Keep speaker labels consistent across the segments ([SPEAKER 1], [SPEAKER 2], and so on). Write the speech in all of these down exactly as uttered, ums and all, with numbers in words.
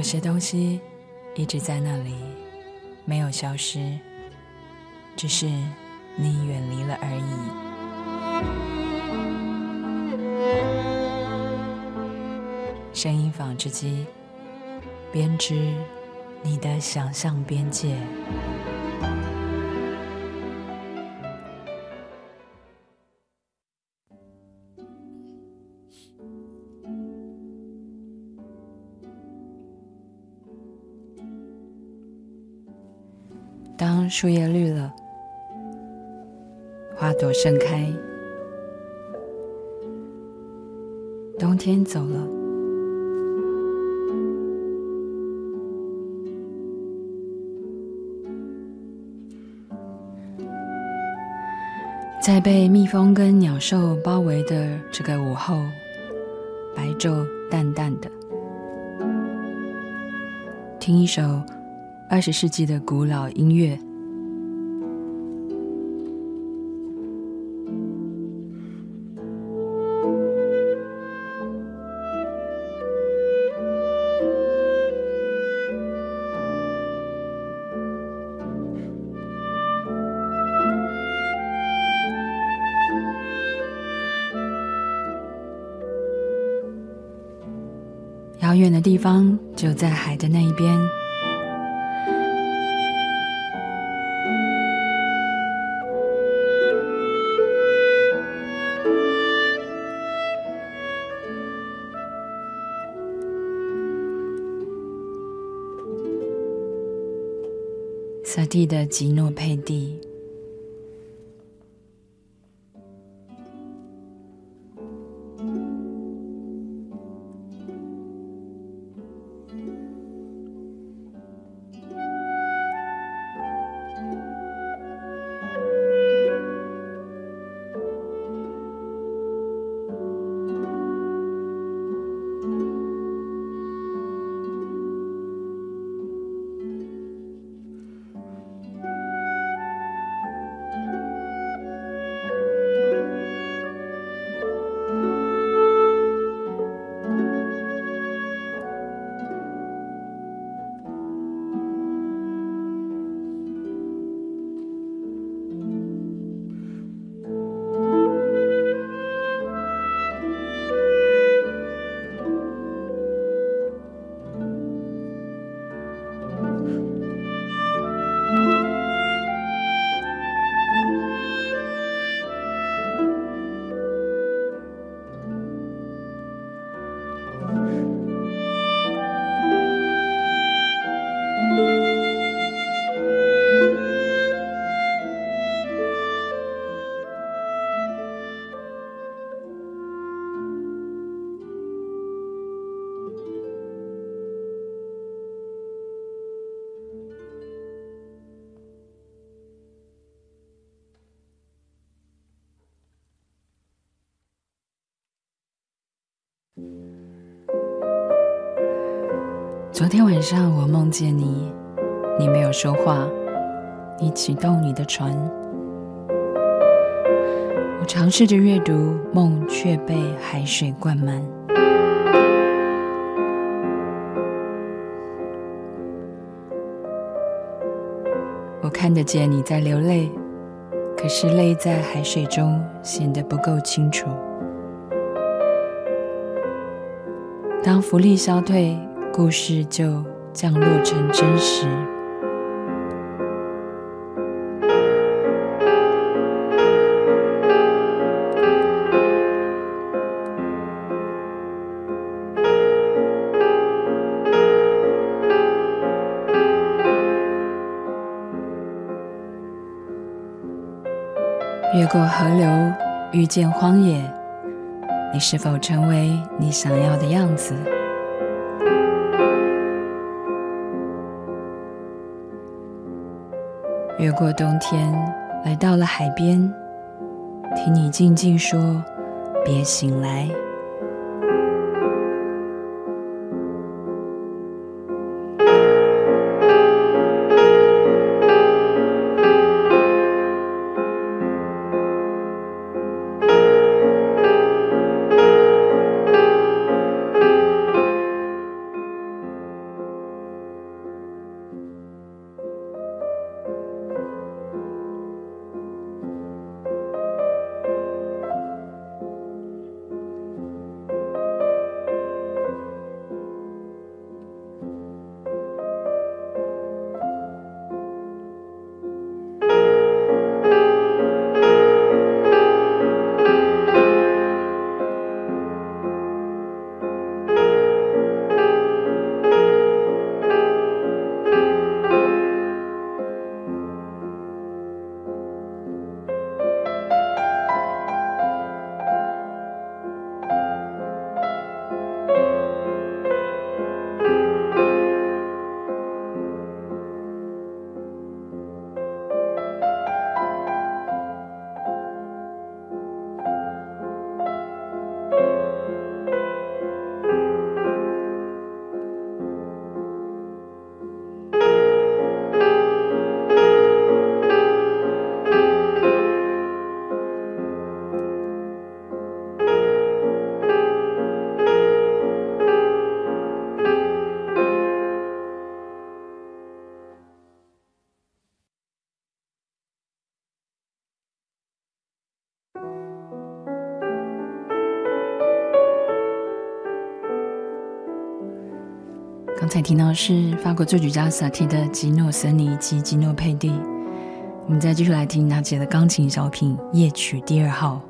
[SPEAKER 1] 有些东西一直在那里，没有消失，只是你远离了而已。声音纺织机编织你的想象边界。当树叶绿了，花朵盛开，冬天走了，在被蜜蜂跟鸟兽包围的这个午后，白昼淡淡的，听一首二十世纪的古老音乐，遥远的地方就在海的那一边，萨蒂的吉诺佩蒂。昨天晚上我梦见你，你没有说话，你启动你的船。我尝试着阅读，梦却被海水灌满。我看得见你在流泪，可是泪在海水中显得不够清楚。当浮力消退，故事就降落成真实。越过河流，遇见荒野，你是否成为你想要的样子？越过冬天，来到了海边，听你静静说，别醒来。 才听到的是法国作曲家萨提的吉诺森尼及吉诺佩蒂。我们再继续来听娜姐的钢琴小品夜曲第二号。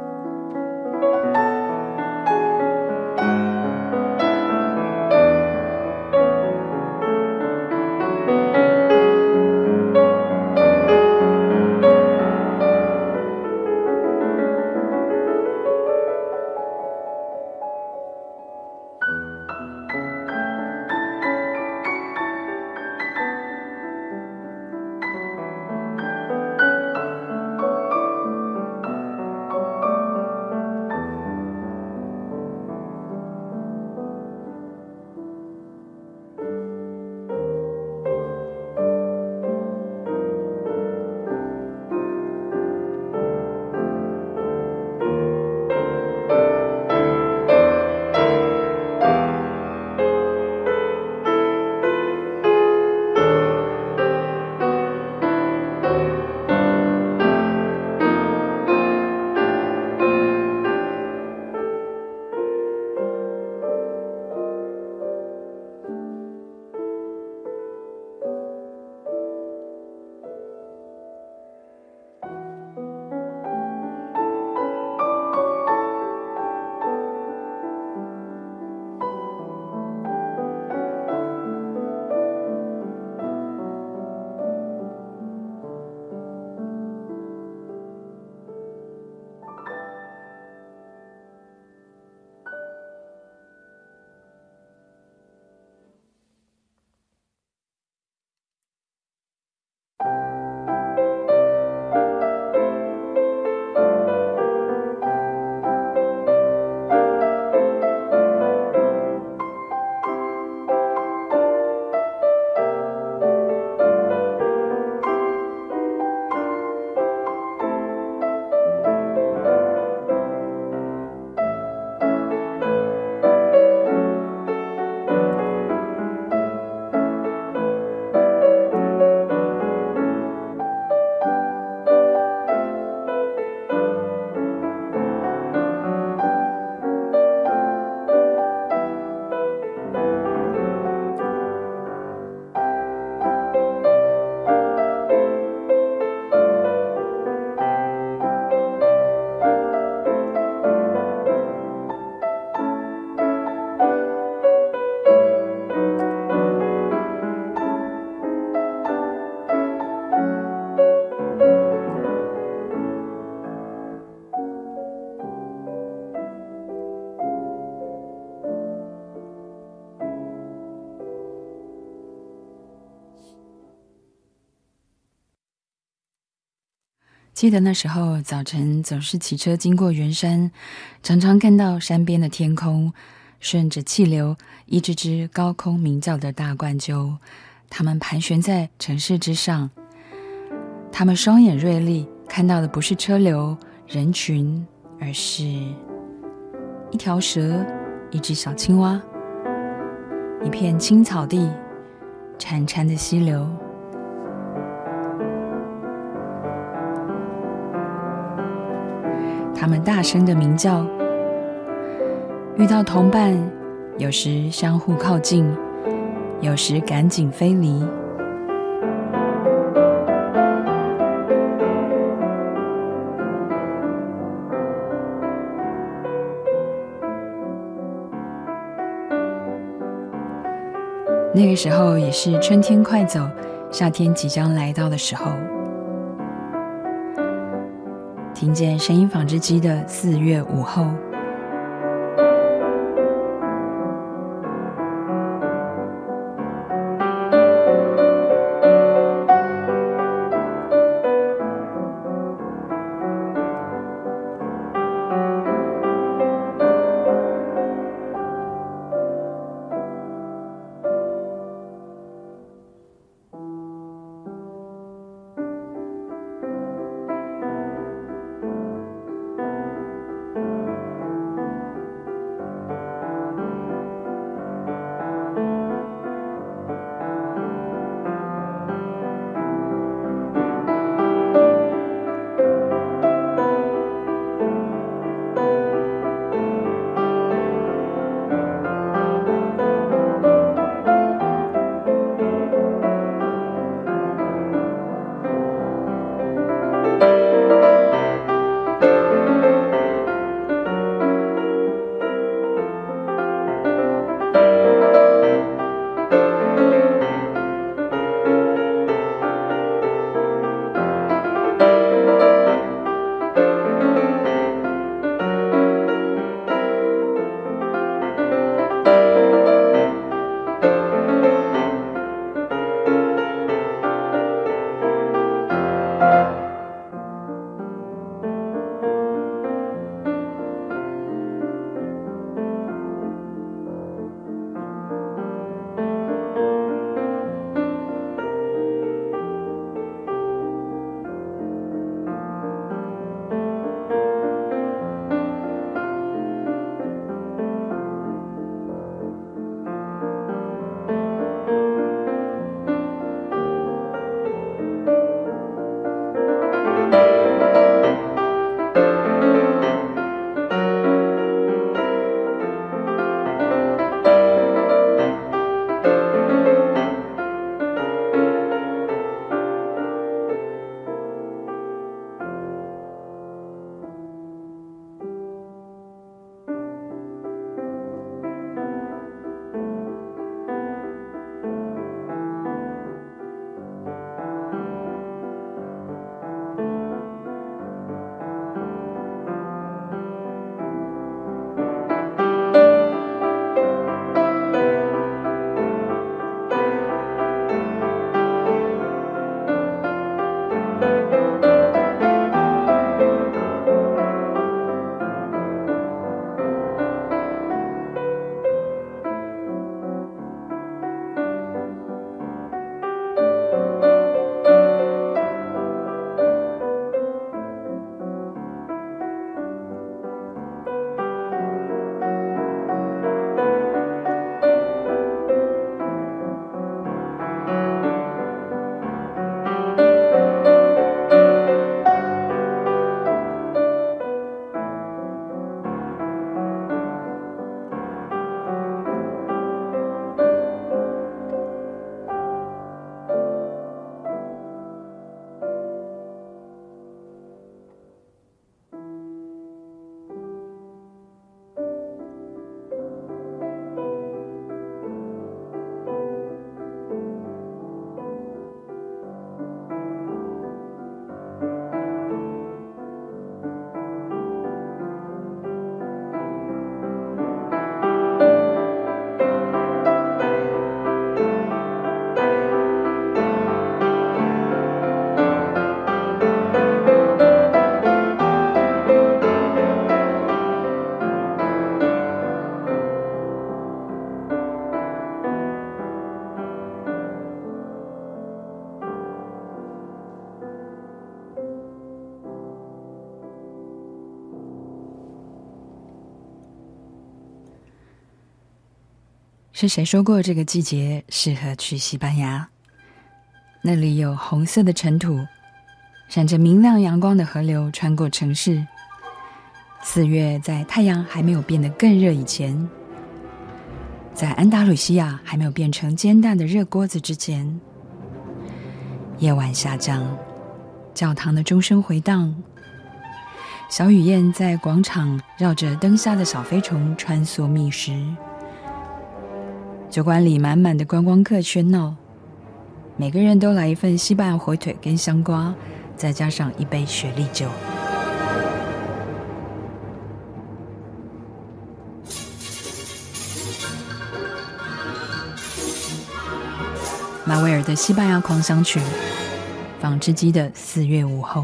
[SPEAKER 1] 记得那时候早晨总是骑车经过圆山，常常看到山边的天空顺着气流一只只高空鸣叫的大冠鸠，它们盘旋在城市之上。它们双眼锐利，看到的不是车流人群，而是一条蛇，一只小青蛙，一片青草地，潺潺的溪流。他们大声的鸣叫，遇到同伴，有时相互靠近，有时赶紧飞离。那个时候也是春天快走，夏天即将来到的时候。听见声音纺织机的四月午后， 是谁说过这个季节适合去西班牙？那里有红色的尘土，闪着明亮阳光的河流穿过城市。四月在太阳还没有变得更热以前，在安达鲁西亚还没有变成煎蛋的热锅子之前，夜晚下降，教堂的钟声回荡，小雨燕在广场绕着灯下的小飞虫穿梭觅食，酒馆里满满的观光客喧闹，每个人都来一份西班牙火腿跟香瓜，再加上一杯雪莉酒。马威尔的西班牙狂想曲，纺织机的四月午后。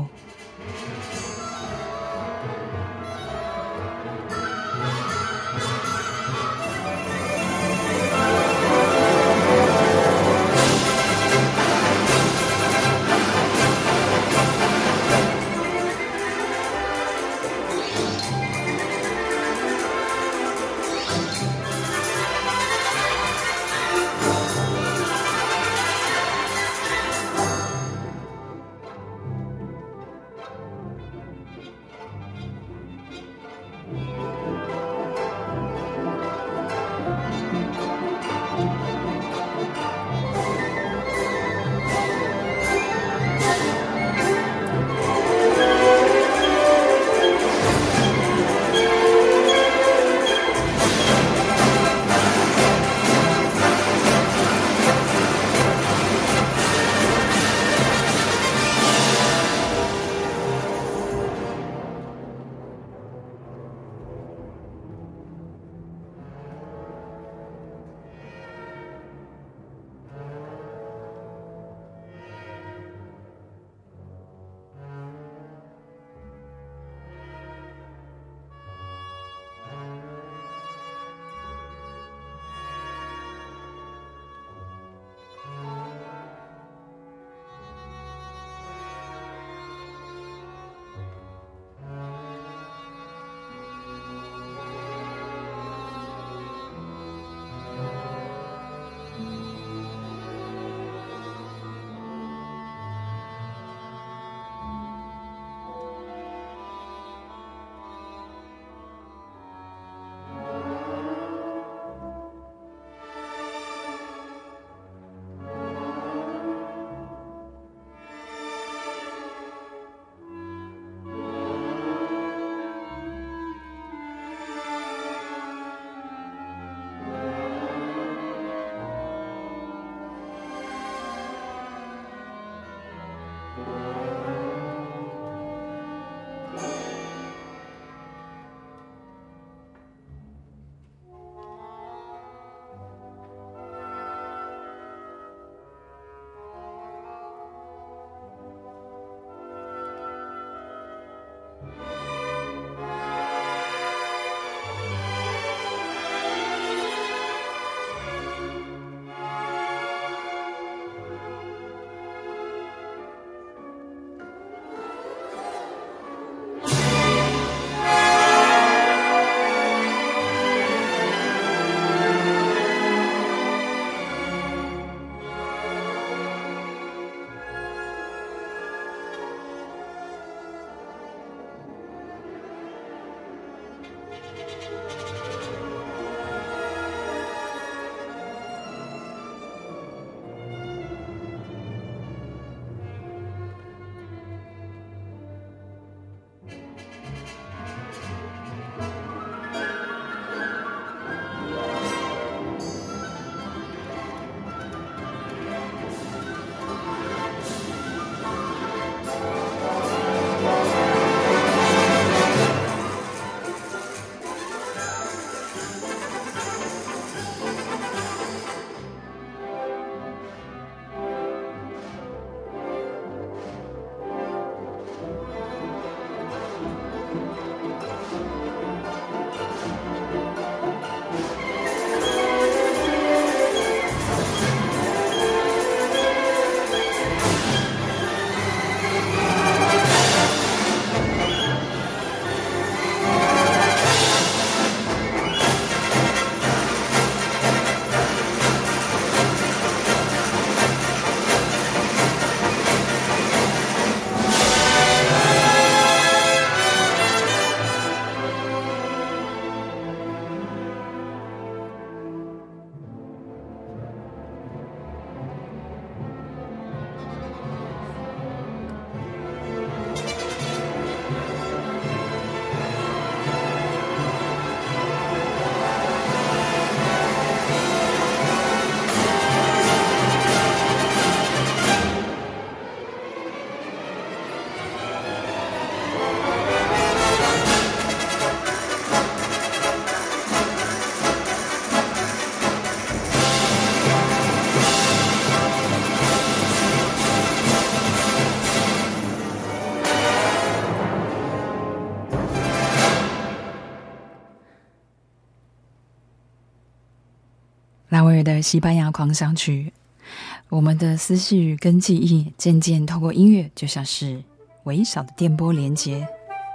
[SPEAKER 1] 威尔的西班牙狂想曲。我们的思绪跟记忆渐渐透过音乐，就像是微小的电波连接，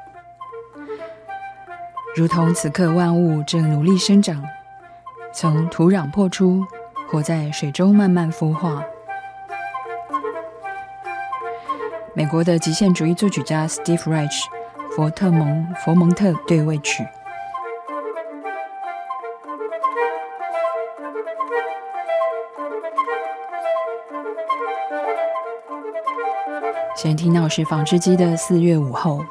[SPEAKER 1] 如同此刻万物正努力生长，从土壤破出，活在水中慢慢孵化。美国的极限主义作曲家 Steve Reich 佛特蒙佛蒙特对位曲。现在听到是纺织机的四月午后。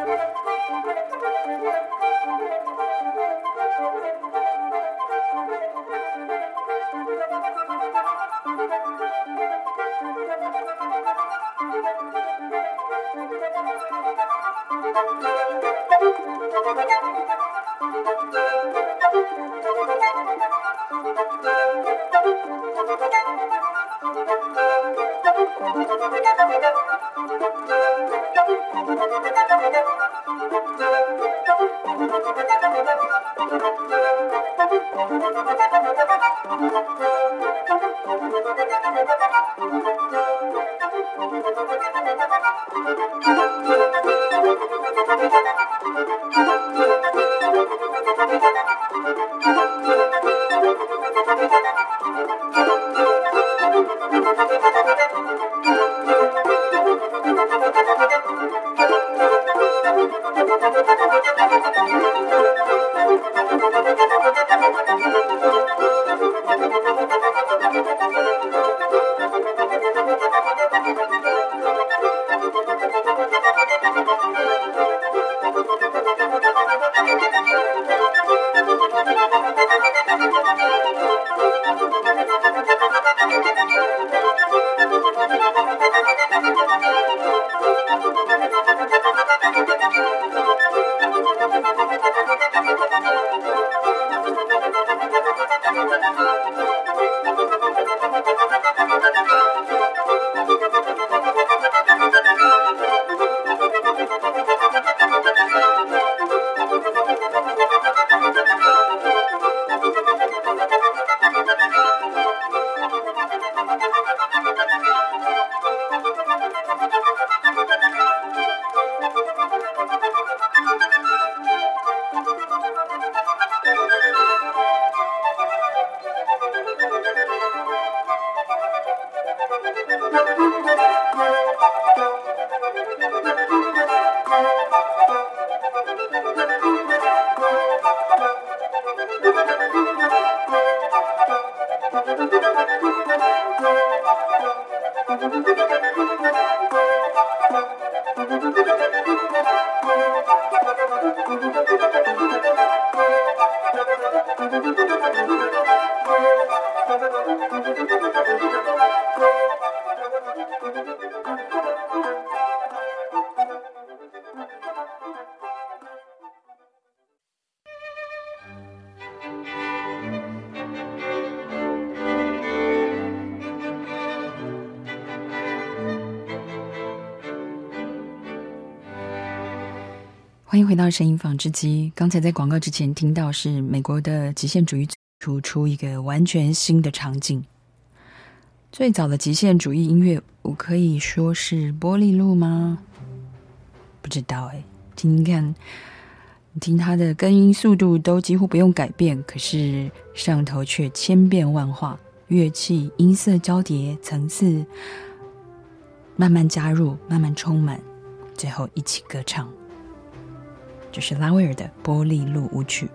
[SPEAKER 1] 欢迎回到声音纺织机。刚才在广告之前听到是美国的极限主义突出一个完全新的场景。最早的极限主义音乐，我可以说是玻璃路吗？不知道哎，听听看，听它的根音速度都几乎不用改变，可是上头却千变万化，乐器音色交叠，层次慢慢加入，慢慢充满，最后一起歌唱。这是拉威尔的《玻璃路舞曲》。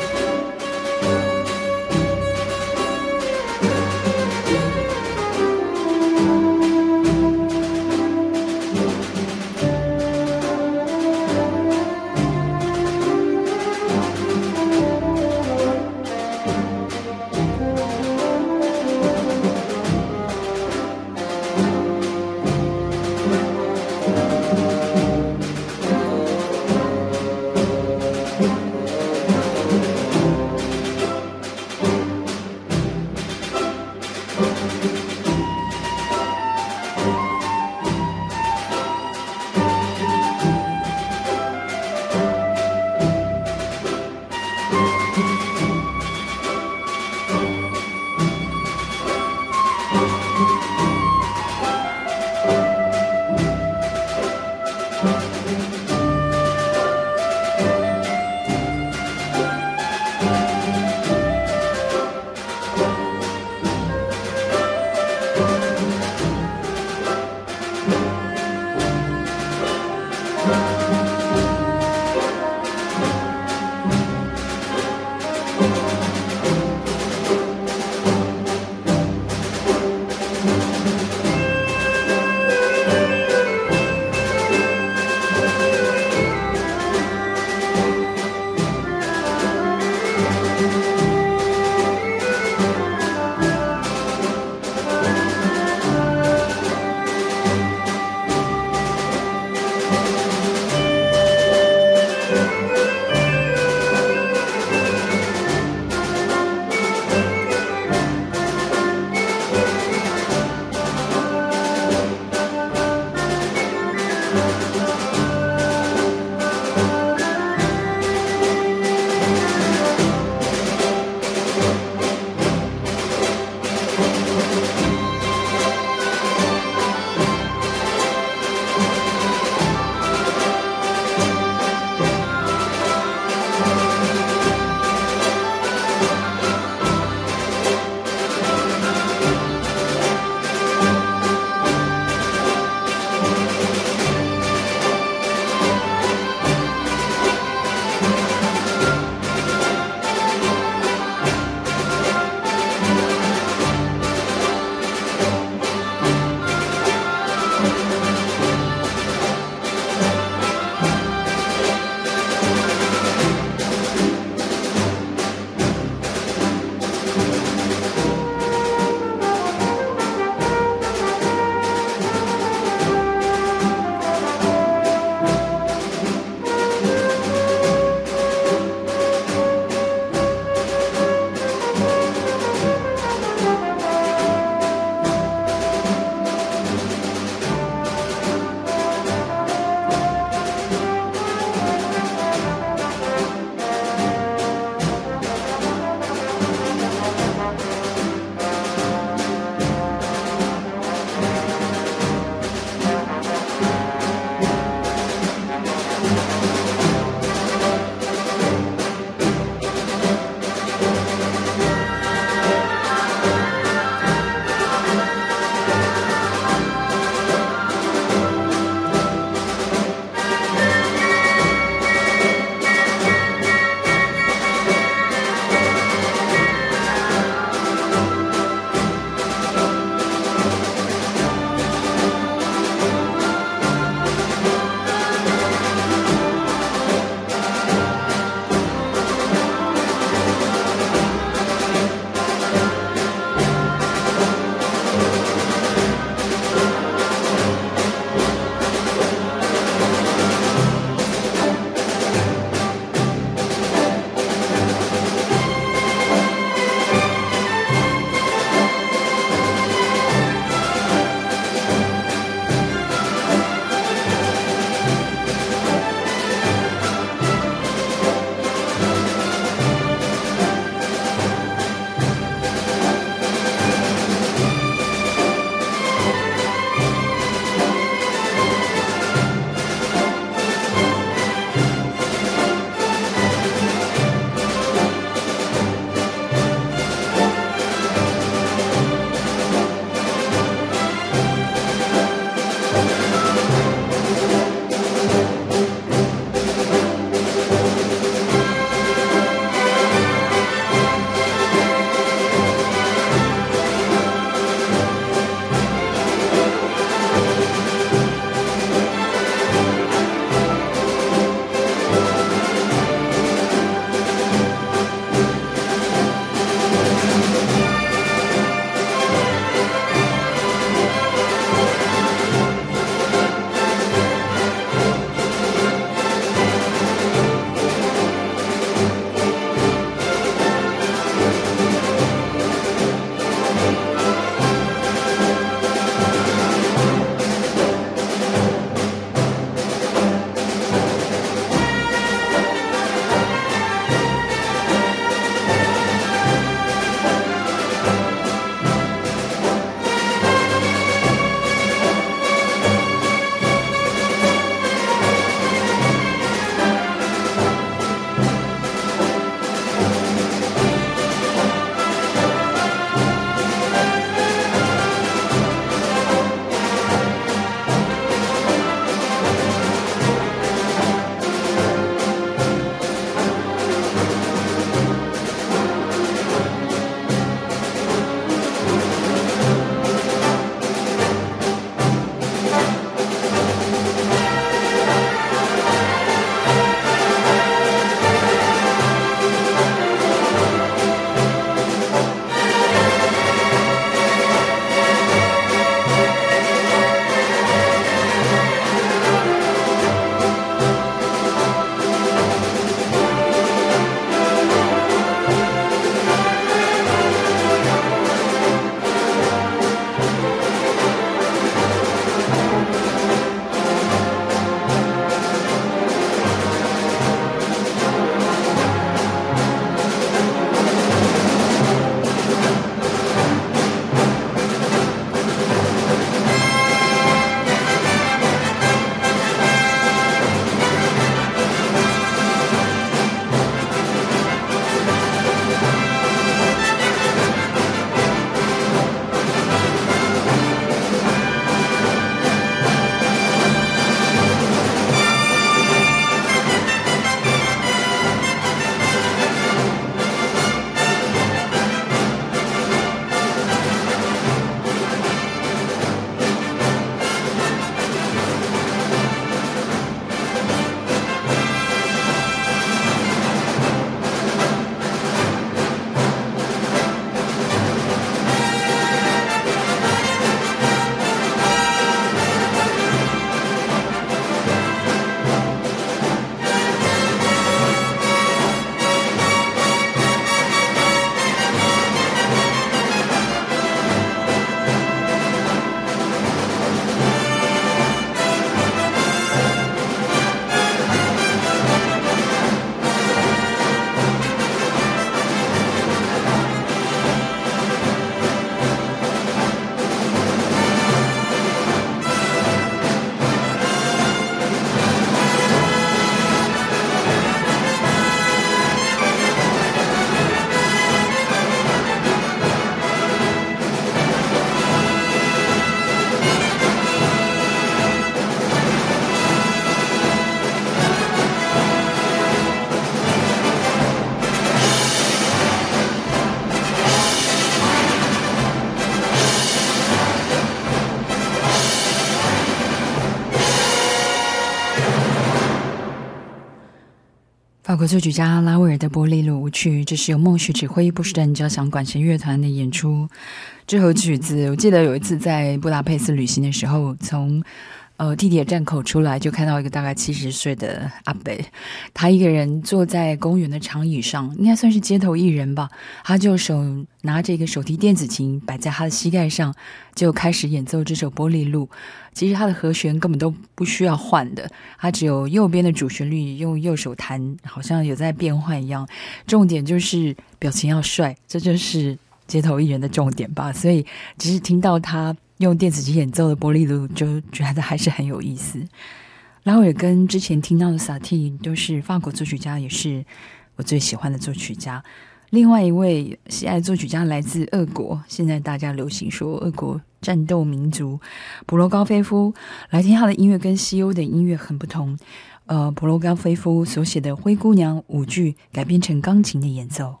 [SPEAKER 1] 国作曲家拉威尔的《波利路舞曲》，这是由孟许指挥波士顿交响管弦乐团的演出。这首曲子，我记得有一次在布达佩斯旅行的时候，从呃地铁站口出来，就看到一个大概七十岁的阿伯，他一个人坐在公园的长椅上，应该算是街头艺人吧。他就手拿着一个手提电子琴摆在他的膝盖上，就开始演奏这首《波利路》。其实他的和弦根本都不需要换的，他只有右边的主旋律用右手弹，好像有在变换一样。重点就是表情要帅，这就是街头艺人的重点吧。所以只是听到他用电子琴演奏的波利路，就觉得还是很有意思。拉威尔跟之前听到的萨蒂都是法国作曲家，也是我最喜欢的作曲家。另外一位喜爱作曲家来自俄国，现在大家流行说俄国战斗民族普罗高菲夫。来听他的音乐跟西欧的音乐很不同，呃，普罗高菲夫所写的《灰姑娘》舞剧改编成钢琴的演奏。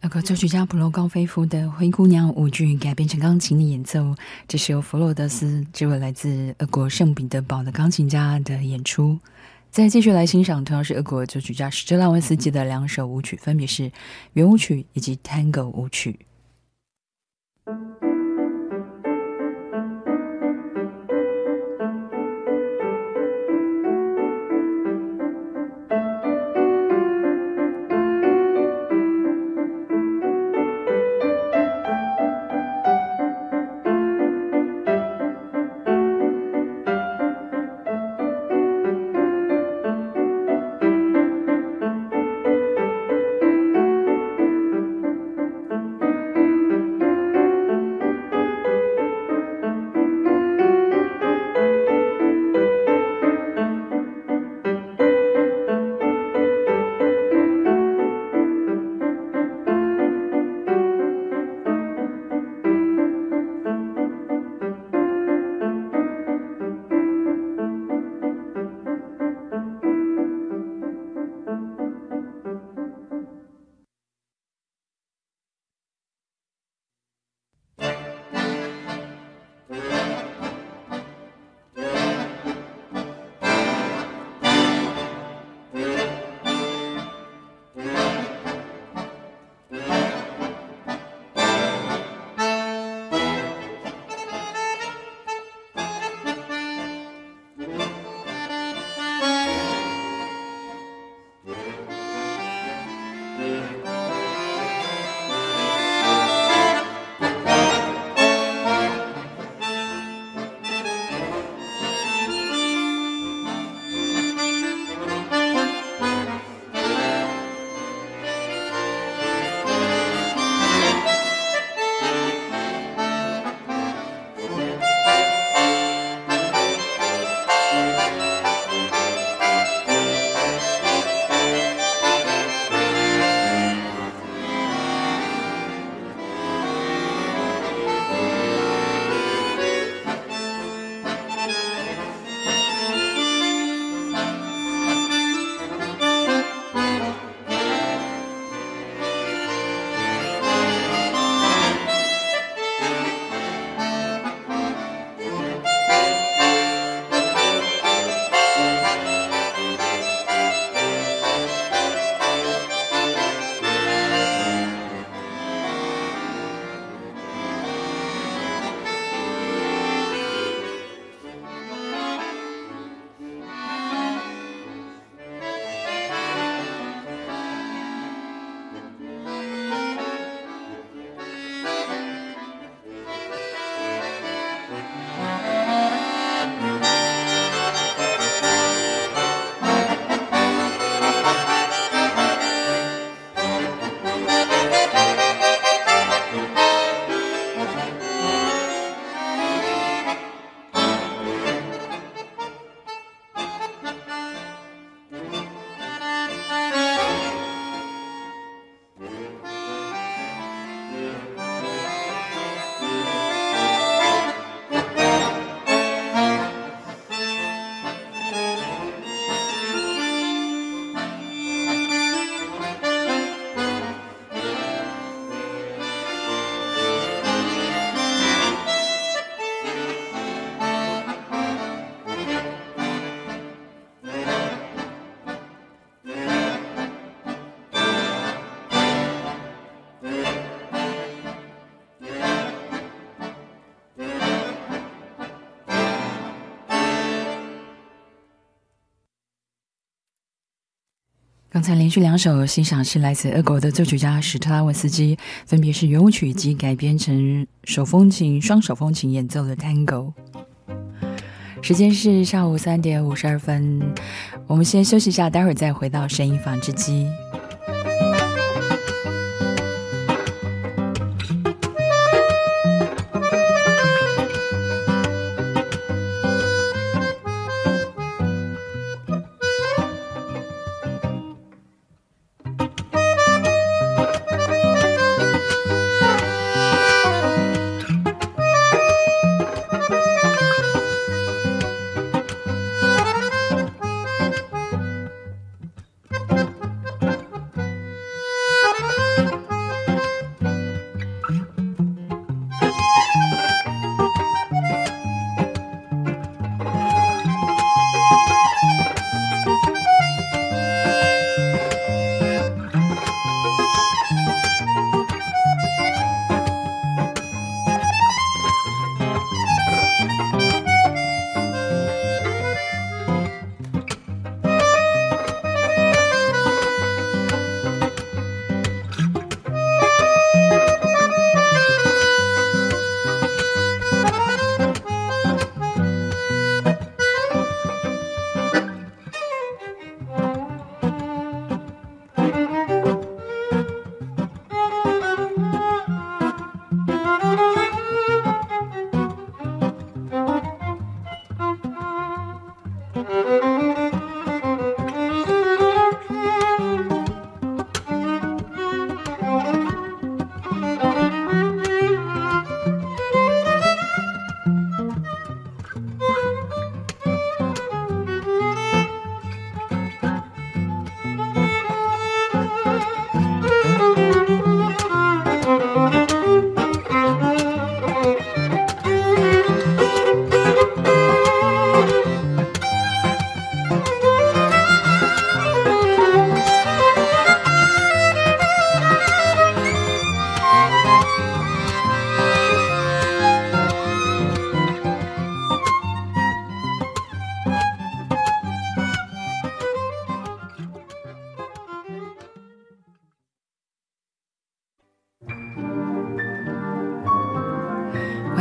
[SPEAKER 1] 俄国作曲家普罗高菲夫的《灰姑娘》舞剧改编成钢琴的演奏，这是由弗洛德斯这位来自俄国圣彼得堡的钢琴家的演出。再继续来欣赏同样是俄国作曲家史特拉文斯基的两首舞曲，分别是圆舞曲以及 Tango 舞曲。刚才连续两首欣赏是来自俄国的作曲家史特拉文斯基，分别是圆舞曲及改编成手风琴、双手风琴演奏的 Tango。 时间是下午三点五十二分，我们先休息一下，待会儿再回到声音纺织机。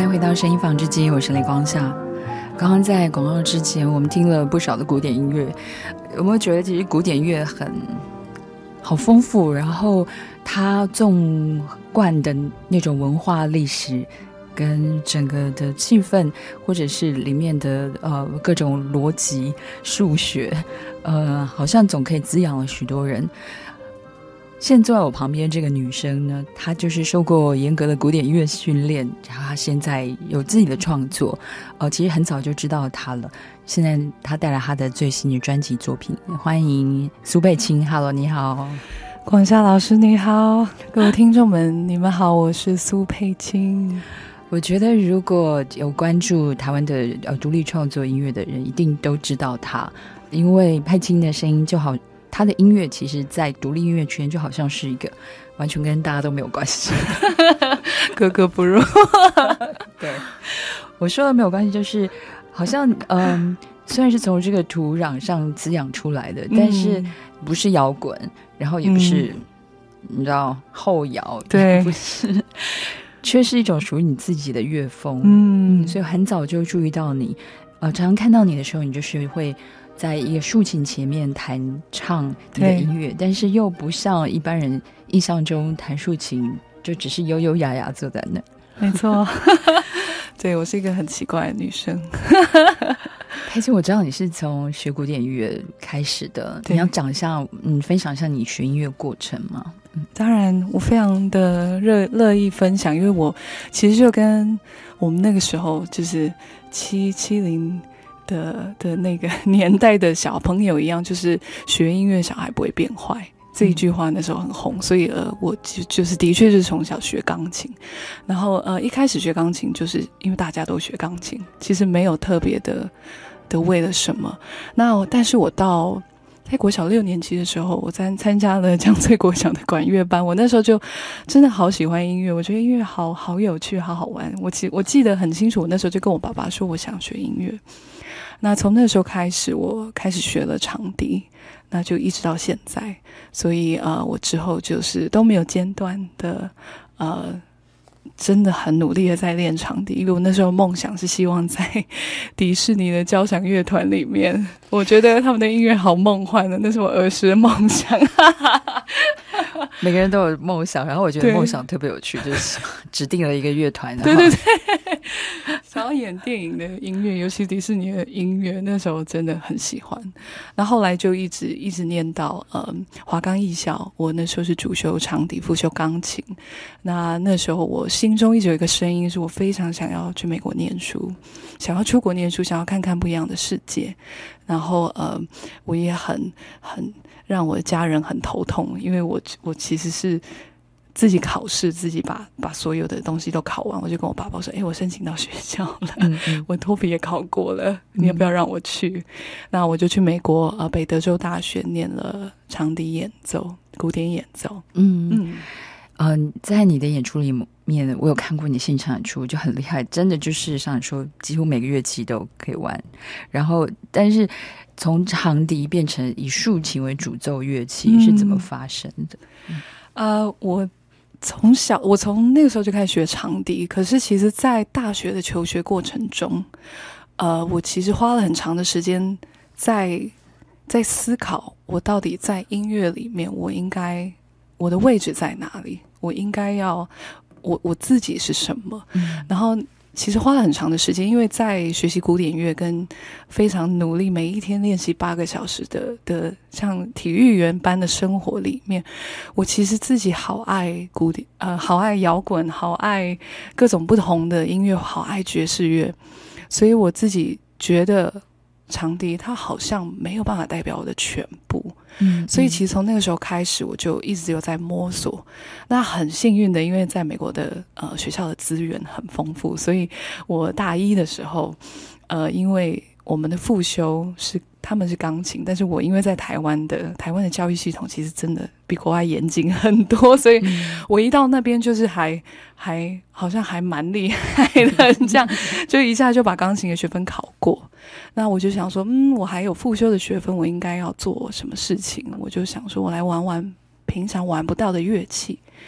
[SPEAKER 1] 迎回到声音纺织机，我是雷光夏。刚刚在广告之前，我们听了不少的古典音乐，有没有觉得其实古典乐很好丰富，然后它纵贯的那种文化历史跟整个的气氛，或者是里面的呃各种逻辑数学，呃好像总可以滋养了许多人。现在坐在我旁边这个女生呢，她就是受过严格的古典音乐训练，然后她现在有自己的创作，呃，其实很早就知道她了。现在她带来她的最新的专辑作品，欢迎苏佩青。Hello， 你好。
[SPEAKER 2] 广夏老师你好，各位听众们你们好，我是苏佩青。
[SPEAKER 1] 我觉得如果有关注台湾的呃独立创作音乐的人，一定都知道她，因为佩青的声音就好。他的音乐其实在独立音乐圈就好像是一个完全跟大家都没有关系
[SPEAKER 2] 格格不入
[SPEAKER 1] 对，我说的没有关系就是好像嗯，虽然是从这个土壤上滋养出来的、嗯、但是不是摇滚，然后也不是、嗯、你知道后摇，
[SPEAKER 2] 对，
[SPEAKER 1] 不是，却是一种属于你自己的乐风。
[SPEAKER 2] 嗯,
[SPEAKER 1] 嗯所以很早就注意到你，呃，常常看到你的时候，你就是会在一个竖琴前面弹唱你的音乐，但是又不像一般人印象中弹竖琴就只是优优雅雅坐在那。
[SPEAKER 2] 没错对，我是一个很奇怪的女生
[SPEAKER 1] 佩青，我知道你是从学古典音乐开始的，你要讲一下嗯，分享一下你学音乐过程吗？
[SPEAKER 2] 嗯、当然我非常的热乐意分享，因为我其实就跟我们那个时候就是七七零的的那个年代的小朋友一样，就是学音乐小孩不会变坏，这一句话那时候很红，所以呃，我就就是的确是从小学钢琴，然后呃一开始学钢琴就是因为大家都学钢琴，其实没有特别的的为了什么。那但是我到在国小六年级的时候，我参参加了江翠国小的管乐班，我那时候就真的好喜欢音乐，我觉得音乐好好有趣，好好玩。我记我记得很清楚，我那时候就跟我爸爸说我想学音乐。那从那时候开始，我开始学了长笛，那就一直到现在。所以呃，我之后就是都没有间断的，呃，真的很努力的在练长笛。因为我那时候梦想是希望在迪士尼的交响乐团里面，我觉得他们的音乐好梦幻的，那是我儿时的梦想。
[SPEAKER 1] 每个人都有梦想，然后我觉得梦想特别有趣，就是指定了一个乐团，
[SPEAKER 2] 对对对，想要演电影的音乐，尤其迪士尼的音乐，那时候真的很喜欢。然后后来就一直一直念到呃华冈艺校，我那时候是主修长笛，副修钢琴。那那时候我心中一直有一个声音，是我非常想要去美国念书，想要出国念书，想要看看不一样的世界。然后呃，我也很很让我的家人很头痛，因为我我其实是自己考试，自己把把所有的东西都考完，我就跟我爸爸说：“哎，我申请到学校了，嗯嗯我托福也考过了，你要不要让我去？”嗯、那我就去美国呃北德州大学念了长笛演奏、古典演奏。嗯嗯。
[SPEAKER 1] 嗯、呃，在你的演出里面，我有看过你现场演出，就很厉害，真的就是像你说，几乎每个乐器都可以玩。然后，但是从长笛变成以竖琴为主奏乐器、嗯、是怎么发生的？
[SPEAKER 2] 嗯、呃，我从小，我从那个时候就开始学长笛，可是其实在大学的求学过程中，呃，我其实花了很长的时间在在思考，我到底在音乐里面，我应该。我的位置在哪里？我应该要我我自己是什么？嗯、然后其实花了很长的时间，因为在学习古典乐跟非常努力，每一天练习八个小时的的像体育员般的生活里面，我其实自己好爱古典，呃，好爱摇滚，好爱各种不同的音乐，好爱爵士乐，所以我自己觉得。长笛它好像没有办法代表我的全部，嗯，所以其实从那个时候开始，我就一直有在摸索。那很幸运的，因为在美国的呃学校的资源很丰富，所以我大一的时候，呃，因为我们的副修是他们是钢琴，但是我因为在台湾的台湾的教育系统其实真的比国外严谨很多，所以我一到那边就是还还好像还蛮厉害的，这样就一下就把钢琴的学分考过。那我就想说，嗯，我还有副修的学分，我应该要做什么事情？我就想说，我来玩玩平常玩不到的乐器。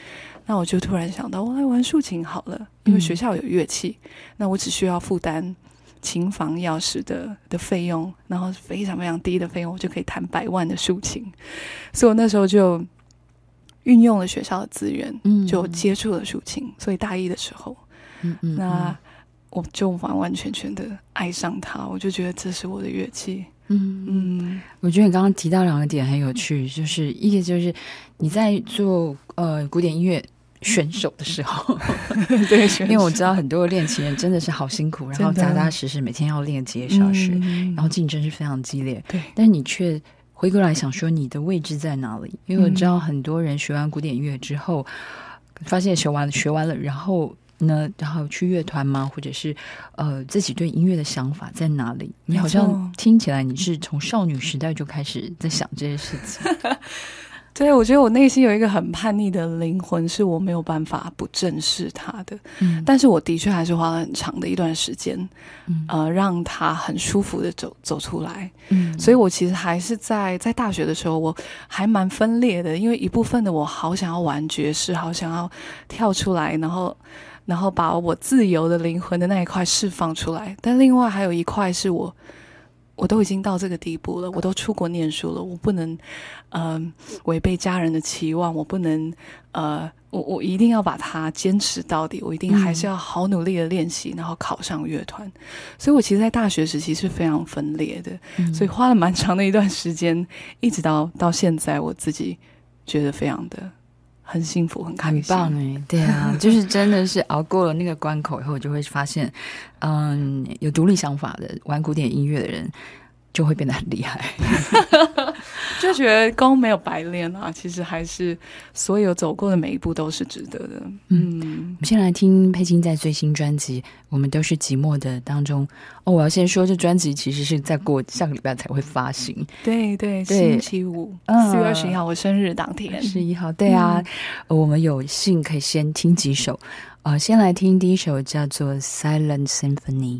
[SPEAKER 2] 那我就突然想到，我来玩竖琴好了，因为学校有乐器，嗯、那我只需要负担琴房钥匙的的费用，然后非常非常低的费用，我就可以弹百万的竖琴。所以我那时候就运用了学校的资源，嗯、就接触了竖琴。所以大一的时候，嗯嗯嗯那我就完完全全的爱上它，我就觉得这是我的乐器。嗯
[SPEAKER 1] 嗯，我觉得你刚刚提到两个点很有趣，就是一个就是你在做呃古典音乐选手的时候
[SPEAKER 2] 对，
[SPEAKER 1] 因为我知道很多练琴人真的是好辛苦，然后扎扎实实每天要练几个小时，嗯、然后竞争是非常激烈，
[SPEAKER 2] 对，
[SPEAKER 1] 但是你却回过来想说你的位置在哪里，因为我知道很多人学完古典音乐之后发现学完了学完了然后呢，然后去乐团吗？或者是呃自己对音乐的想法在哪里？你好像听起来你是从少女时代就开始在想这些事情。
[SPEAKER 2] 对，我觉得我内心有一个很叛逆的灵魂，是我没有办法不正视它的。嗯，但是我的确还是花了很长的一段时间，嗯、呃，让它很舒服的走走出来。嗯，所以我其实还是在在大学的时候，我还蛮分裂的，因为一部分的我好想要玩爵士，好想要跳出来，然后然后把我自由的灵魂的那一块释放出来，但另外还有一块是我。我都已经到这个地步了，我都出国念书了，我不能呃违背家人的期望，我不能呃我我一定要把它坚持到底，我一定还是要好努力的练习，然后考上乐团。所以我其实在大学时期是非常分裂的，嗯、所以花了蛮长的一段时间，一直到到现在我自己觉得非常的很幸福，很开心，
[SPEAKER 1] 很棒哎，对啊，就是真的是熬过了那个关口以后，就会发现，嗯，有独立想法的玩古典音乐的人就会变得很厉害，
[SPEAKER 2] 就觉得功没有白练啊，其实还是所有走过的每一步都是值得的。嗯，
[SPEAKER 1] 我们先来听佩青在最新专辑《我们都是寂寞的》当中。哦，我要先说，这专辑其实是在过上个礼拜才会发行。
[SPEAKER 2] 对对，星期五四月二十一号我生日当天，
[SPEAKER 1] 十一号。对啊、嗯，我们有幸可以先听几首。呃，先来听第一首叫做《Silent Symphony》。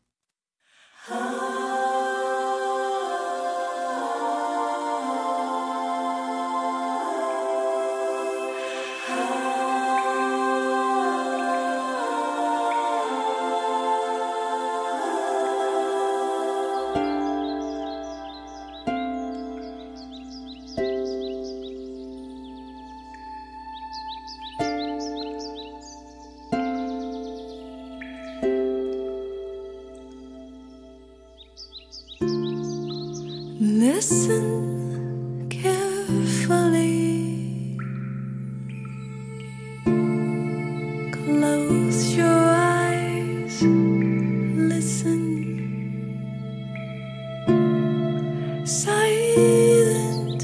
[SPEAKER 3] Listen carefully, close your eyes, listen, silent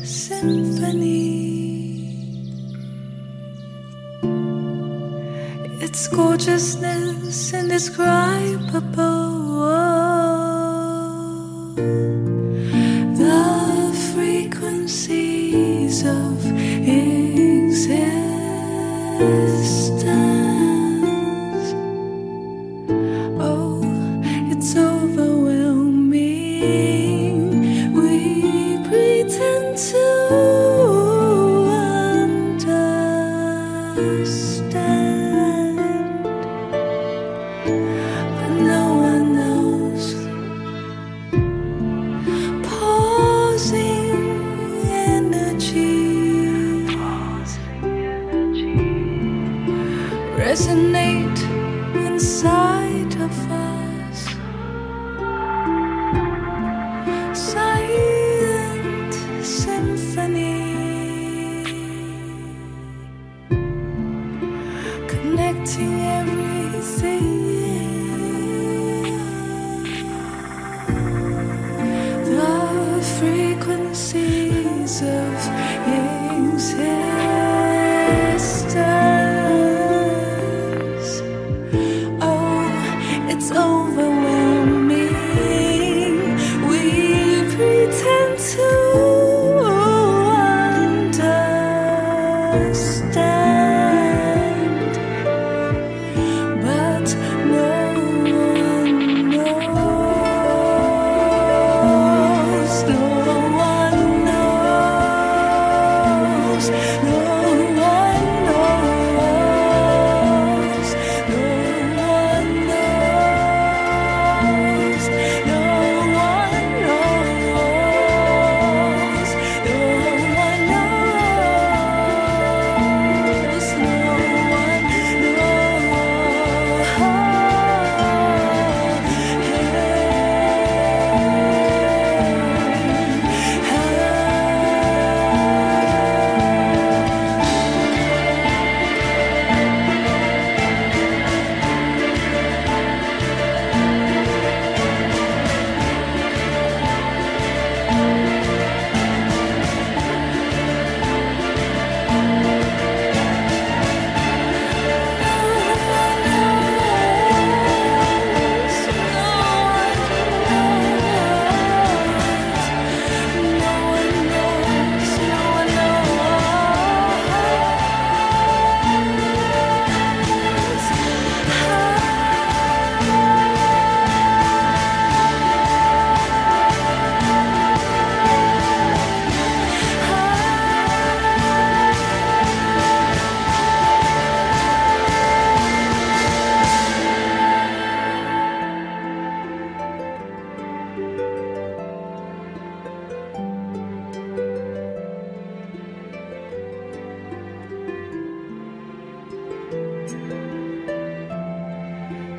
[SPEAKER 3] symphony, its gorgeousness indescribable. Frequencies of existence. Oh, it's overwhelming. We pretend to understand, but no one knows. Pausing resonate inside of us. Silent symphony, connecting everything. The frequencies of existence. It's overwhelming. We pretend to understand, but no one knows. No one knows. No one knows.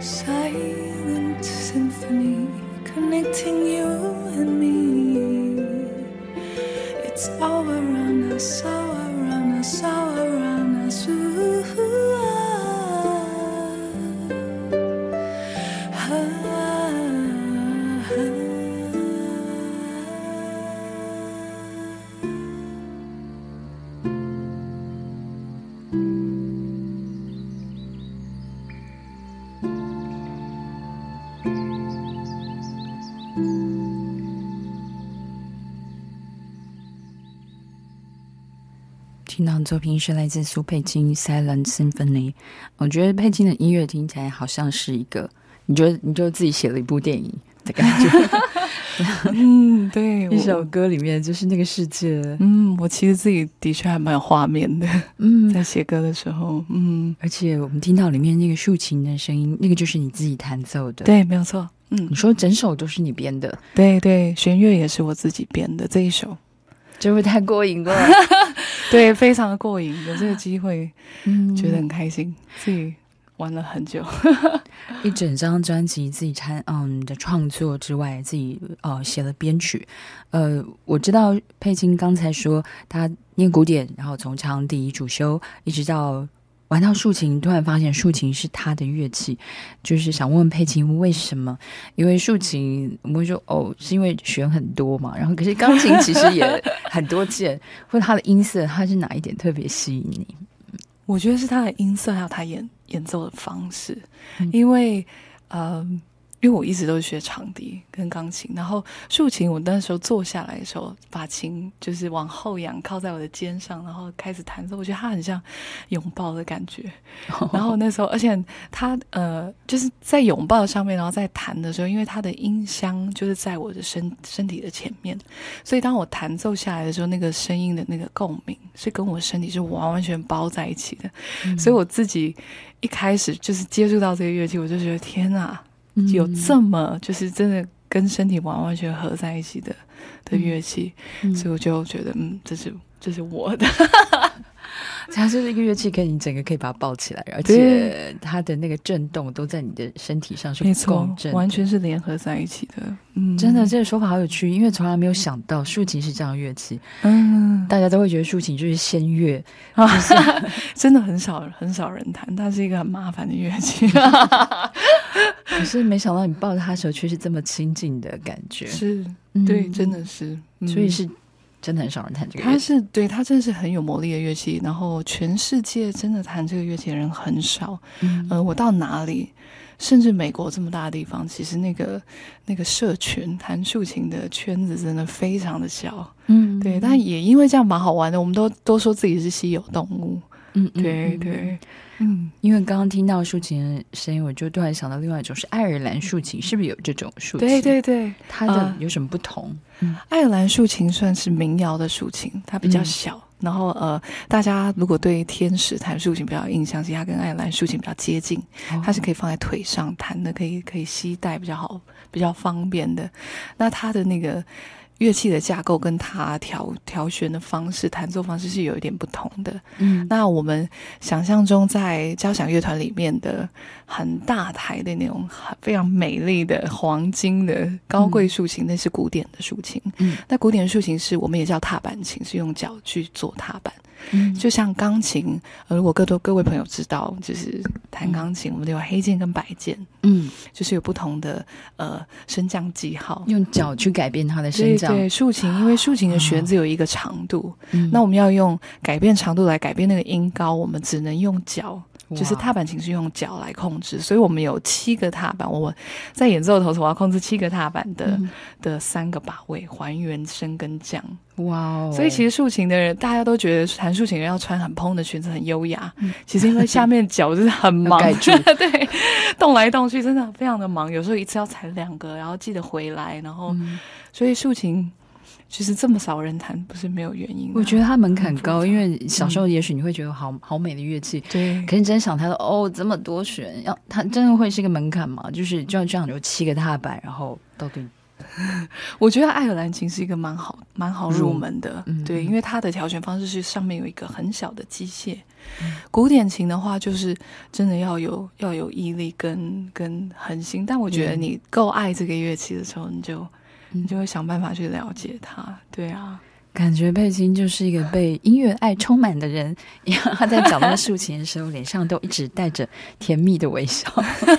[SPEAKER 3] silent symphony connecting you and me. It's all around us, all around us, all around us. Ooh, ah, ah, ah.
[SPEAKER 1] 听到的作品是来自苏佩青 Silent Symphony。 我觉得佩青的音乐听起来好像是一个，你觉得你就自己写了一部电影的感觉。
[SPEAKER 2] 嗯，对，
[SPEAKER 1] 一首歌里面就是那个世界。
[SPEAKER 2] 嗯，我其实自己的确还蛮有画面的。嗯，在写歌的时候，嗯，
[SPEAKER 1] 而且我们听到里面那个竖琴的声音，那个就是你自己弹奏的。
[SPEAKER 2] 对，没有错。嗯，
[SPEAKER 1] 你说整首都是你编的？
[SPEAKER 2] 对对，弦乐也是我自己编的这一首。
[SPEAKER 1] 这会太过瘾了。
[SPEAKER 2] 对，非常的过瘾，有这个机会，
[SPEAKER 1] 嗯，
[SPEAKER 2] 觉得很开心，自己玩了很久。
[SPEAKER 1] 一整张专辑自己参嗯的创作之外，自己呃写了编曲。呃，我知道佩青刚才说他念古典，然后从长笛主修一直到玩到竖琴，突然发现竖琴是他的乐器，就是想问问佩青为什么？因为竖琴我们会说哦，是因为弦很多嘛，然后可是钢琴其实也很多键，或者它的音色，它是哪一点特别吸引你？
[SPEAKER 2] 我觉得是他的音色，还有他演演奏的方式，
[SPEAKER 1] 嗯、
[SPEAKER 2] 因为呃。因为我一直都是学长笛跟钢琴，然后竖琴我那时候坐下来的时候，把琴就是往后仰靠在我的肩上，然后开始弹奏，我觉得它很像拥抱的感觉。哦、然后那时候，而且它呃就是在拥抱上面，然后在弹的时候，因为它的音箱就是在我的身身体的前面，所以当我弹奏下来的时候，那个声音的那个共鸣是跟我身体是完完全包在一起的。嗯、所以我自己一开始就是接触到这个乐器，我就觉得天哪！有这么就是真的跟身体完完全合在一起的的乐器，嗯、所以我就觉得嗯，这是这是我的。
[SPEAKER 1] 它是一个乐器，可以你整个可以把它抱起来，而且它的那个震动都在你的身体上是共振，
[SPEAKER 2] 完全是联合在一起的。嗯，
[SPEAKER 1] 真的这个说法好有趣，因为从来没有想到竖琴是这样的乐器。嗯，大家都会觉得竖琴就是仙乐，
[SPEAKER 2] 啊、就是真的很少很少人弹，它是一个很麻烦的乐器。
[SPEAKER 1] 可是没想到你抱着它的时候却是这么亲近的感觉。
[SPEAKER 2] 是，对，嗯、真的是，
[SPEAKER 1] 嗯、所以是。真的很少人弹这个乐器，
[SPEAKER 2] 它是对它真的是很有魔力的乐器，然后全世界真的弹这个乐器的人很少。嗯，呃，我到哪里，甚至美国这么大的地方，其实那个那个社群弹竖琴的圈子真的非常的小。嗯，对，但也因为这样蛮好玩的，我们都都说自己是稀有动物。嗯，对对。
[SPEAKER 1] 嗯，因为刚刚听到竖琴的声音，我就突然想到另外一种是爱尔兰竖琴，是不是有这种竖琴？
[SPEAKER 2] 对对对，
[SPEAKER 1] 它的有什么不同？
[SPEAKER 2] 嗯、爱尔兰竖琴算是民谣的竖琴，它比较小。嗯、然后呃，大家如果对天使弹竖琴比较有印象，其实它跟爱尔兰竖琴比较接近，哦、它是可以放在腿上弹的，可以可以携带比较好，比较方便的。那它的那个乐器的架构跟它调调弦的方式、弹奏方式是有一点不同的。嗯，那我们想象中在交响乐团里面的很大台的那种非常美丽的黄金的高贵竖琴，嗯、那是古典的竖琴。嗯，那古典竖琴是我们也叫踏板琴，是用脚去做踏板。嗯，就像钢琴，呃，如果各位各位朋友知道，就是弹钢琴，嗯、我们有黑键跟白键，嗯，就是有不同的呃升降记号，
[SPEAKER 1] 用脚去改变它的升降。
[SPEAKER 2] 对对，竖琴因为竖琴的弦只有一个长度，嗯、那我们要用改变长度来改变那个音高，我们只能用脚。就是踏板琴是用脚来控制，所以我们有七个踏板。我在演奏的同时，我要控制七个踏板的、嗯、的三个把位，还原升跟降。哇哦！所以其实竖琴的人，大家都觉得弹竖琴人要穿很蓬的裙子，很优雅。嗯、其实因为下面脚就是很忙，
[SPEAKER 1] 盖住
[SPEAKER 2] 对，动来动去真的非常的忙。有时候一次要踩两个，然后记得回来，然后、嗯、所以竖琴。其实这么少人弹不是没有原因的。
[SPEAKER 1] 我觉得它门槛高，因为小时候也许你会觉得好、嗯、好美的乐器，
[SPEAKER 2] 对。
[SPEAKER 1] 可是真想它的哦这么多弦，要它真的会是个门槛吗？就是就要这样有七个踏板，然后到底
[SPEAKER 2] 我觉得爱尔兰琴是一个蛮好蛮好入门的，
[SPEAKER 1] 嗯、
[SPEAKER 2] 对，因为它的调弦方式是上面有一个很小的机械。嗯、古典琴的话，就是真的要有要有毅力跟跟恒心。但我觉得你够爱这个乐器的时候，你就、嗯、你就会想办法去了解它。对啊，
[SPEAKER 1] 感觉佩青就是一个被音乐爱充满的人，因为他在讲那个竖琴的时候，脸上都一直带着甜蜜的微笑。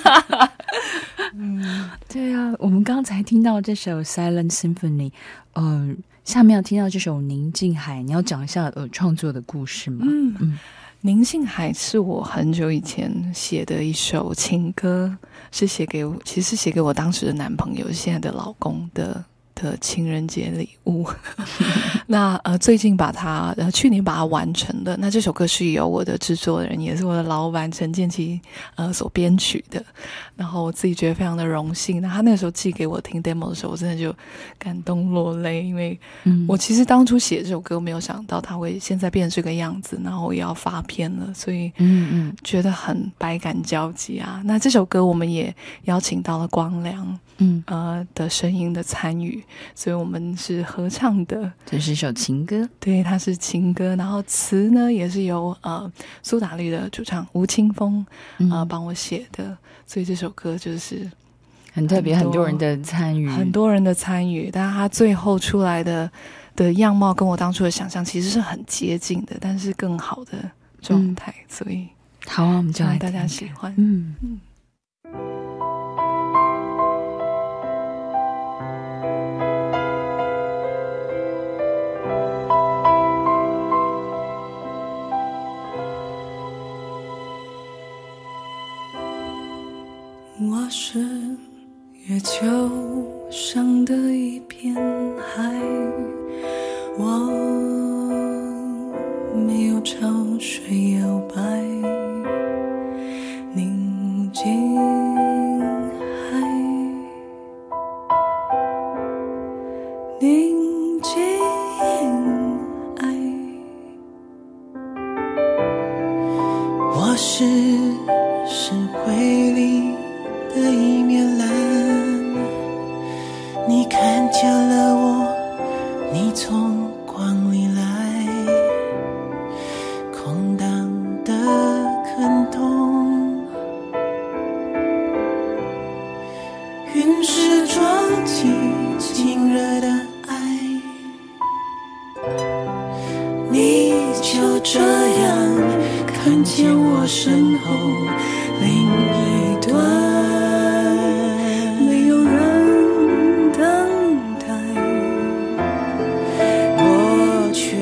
[SPEAKER 1] 嗯，对啊，我们刚才听到这首 Silent Symphony， 呃，下面要听到这首宁静海，你要讲一下呃创作的故事吗？
[SPEAKER 2] 嗯嗯，宁静海是我很久以前写的一首情歌，是写给我，其实是写给我当时的男朋友，现在的老公的的情人节礼物。那呃，最近把它呃去年把它完成的。那这首歌是由我的制作人，也是我的老板陈建奇呃所编曲的。然后我自己觉得非常的荣幸。那他那个时候寄给我听 demo 的时候，我真的就感动落泪，因为我其实当初写这首歌没有想到它会现在变成这个样子，然后也要发片了，所以嗯嗯，觉得很百感交集啊。那这首歌我们也邀请到了光良嗯呃的声音的参与，所以我们是合唱的，
[SPEAKER 1] 这是一首情歌，
[SPEAKER 2] 对，它是情歌，然后词呢也是由呃苏打绿的主唱吴青峰呃帮我写的，所以这首歌就是
[SPEAKER 1] 很特别，很多人的参与，
[SPEAKER 2] 很多人的参与，但是它最后出来的的样貌跟我当初的想象其实是很接近的，但是更好的状态，嗯、所以
[SPEAKER 1] 好啊，我们就来
[SPEAKER 2] 大家喜欢，
[SPEAKER 1] 嗯嗯。
[SPEAKER 3] 我是月球上的一片海，我没有潮水摇摆，宁静海，宁静爱，我是石灰里的一面蓝，你看见了我，你从光里来，空荡的坑洞，陨石撞击亲热的爱，你就这样看见我身后另一端，没有人等待，我却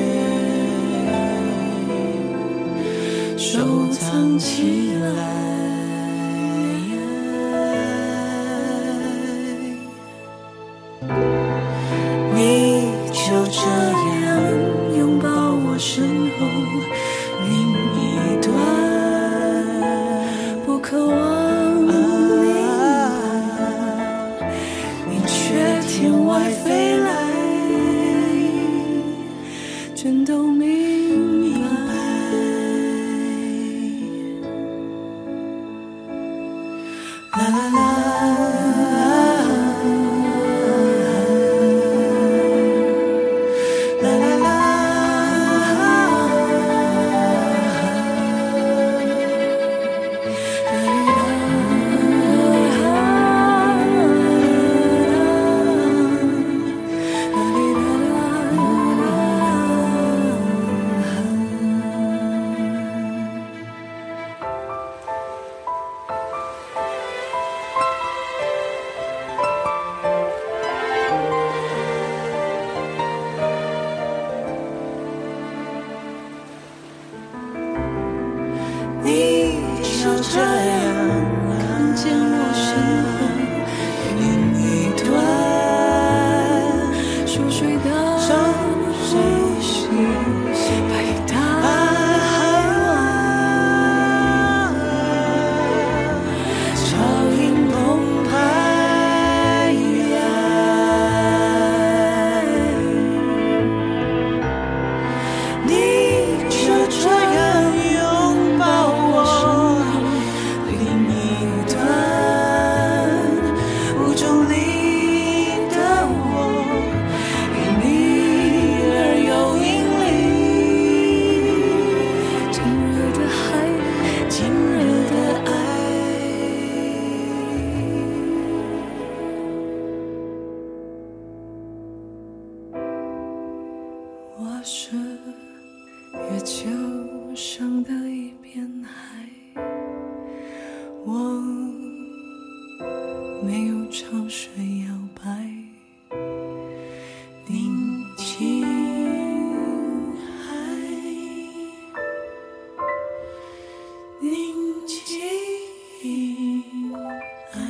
[SPEAKER 3] 收藏起来。你就这样拥抱我身后另一端，不渴望明白，你却天外飞来，全都明白。啦啦啦。你就这样看见我身后另一端，熟睡的呼吸，被大海湾，潮音澎湃，你就这样拥抱我另一端。 没有潮水摇摆，宁静海，宁静爱。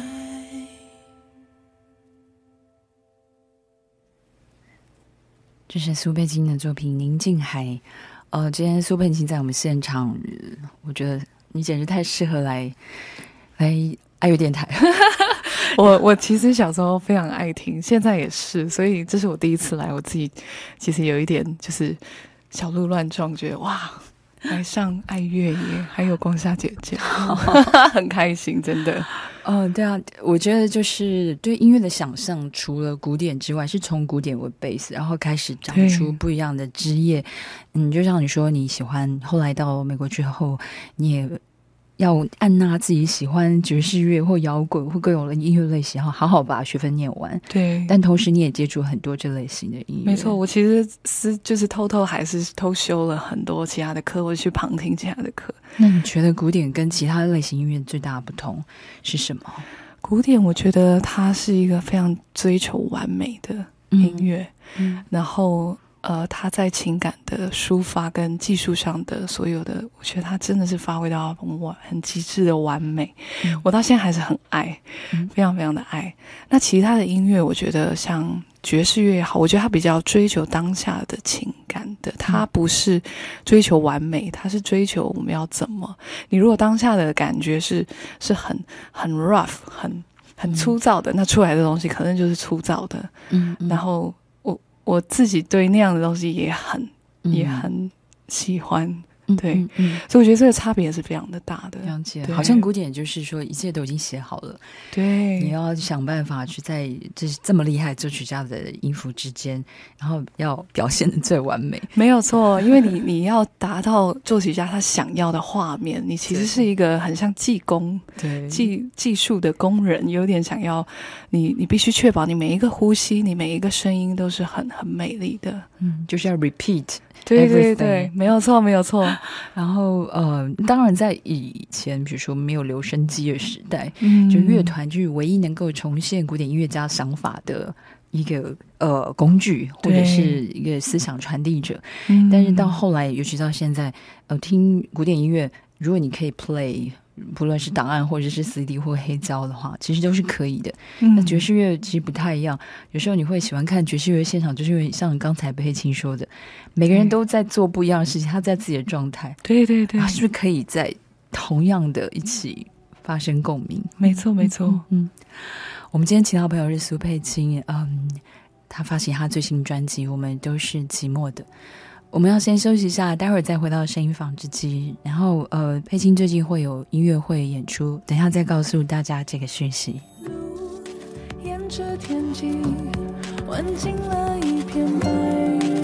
[SPEAKER 1] 这是苏佩青的作品《宁静海》。呃，今天苏佩青在我们现场，我觉得你简直太适合来来爱乐电台。
[SPEAKER 2] 我我其实小时候非常爱听，现在也是，所以这是我第一次来，我自己其实有一点就是小鹿乱撞，觉得哇，来上爱乐耶，还有光夏姐姐，很开心，真的。
[SPEAKER 1] 哦，对啊，我觉得就是对音乐的想象，除了古典之外，是从古典为 base， 然后开始长出不一样的枝叶。嗯，就像你说，你喜欢，后来到美国之后，你也要按捺自己喜欢爵士乐或摇滚或各种的音乐类型，好好把学分念完。
[SPEAKER 2] 对，
[SPEAKER 1] 但同时你也接触很多这类型的音乐。
[SPEAKER 2] 没错，我其实是就是偷偷还是偷修了很多其他的课，或者去旁听其他的课。
[SPEAKER 1] 那你觉得古典跟其他类型音乐最大的不同是什么？
[SPEAKER 2] 古典我觉得它是一个非常追求完美的音乐，
[SPEAKER 1] 嗯嗯、
[SPEAKER 2] 然后呃，他在情感的抒发跟技术上的所有的，我觉得他真的是发挥到很完很极致的完美、嗯、我到现在还是很爱、嗯、非常非常的爱。那其他的音乐我觉得像爵士乐也好，我觉得他比较追求当下的情感的，他不是追求完美，他是追求我们要怎么，你如果当下的感觉是是很很 rough 很很粗糙的、嗯、那出来的东西可能就是粗糙的。嗯，嗯然后我自己对那样的东西也很、嗯、也很喜欢，对、嗯嗯嗯，所以我觉得这个差别也是非常的大的。
[SPEAKER 1] 了解，好像古典就是说一切都已经写好了，
[SPEAKER 2] 对，
[SPEAKER 1] 你要想办法去在这这么厉害作曲家的音符之间，然后要表现得最完美。
[SPEAKER 2] 没有错，因为你你要达到作曲家他想要的画面，你其实是一个很像技工，对，技技术的工人，有点想要你你必须确保你每一个呼吸，你每一个声音都是很很美丽的，
[SPEAKER 1] 嗯，就是要 repeat。
[SPEAKER 2] 对对对，没有错没有错。
[SPEAKER 1] 然后呃，当然在以前比如说没有留声机的时代、嗯、就乐团就是唯一能够重现古典音乐家想法的一个呃工具，或者是一个思想传递者。但是到后来尤其到现在呃，听古典音乐如果你可以 play不论是档案或者是 C D 或黑胶的话，其实都是可以的、嗯、那爵士乐其实不太一样，有时候你会喜欢看爵士乐现场，就是因为像刚才佩青说的，每个人都在做不一样的事情，他在自己的状态，
[SPEAKER 2] 对对对，
[SPEAKER 1] 他是不是可以在同样的一起发生共鸣？
[SPEAKER 2] 没错没错。 嗯, 嗯，
[SPEAKER 1] 我们今天请到朋友是苏佩青，嗯，他发行他最新专辑《我们都是寂寞的》。我们要先休息一下，待会儿再回到声音纺织机。然后呃，佩青最近会有音乐会演出，等一下再告诉大家这个讯息。
[SPEAKER 3] 沿着天际玩进了一片白云，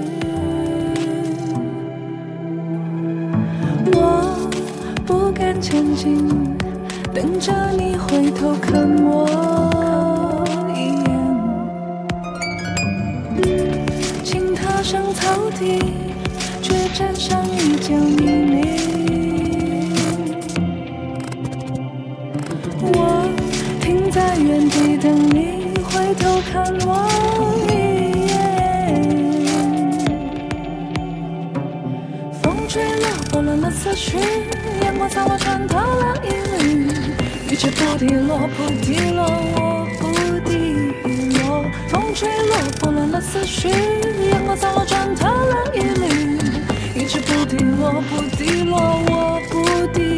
[SPEAKER 3] 我不敢前进，等着你回头看我一眼，请踏上草地，却沾上一角泥泞。我停在原地等你回头看我一眼。风吹了，拨乱了思绪，阳光洒落，穿透了阴雨。雨却不滴落，不滴落，我不滴落。风吹落，拨乱了思绪，阳光洒落，穿透了阴雨。一直不滴落，不滴落，我不滴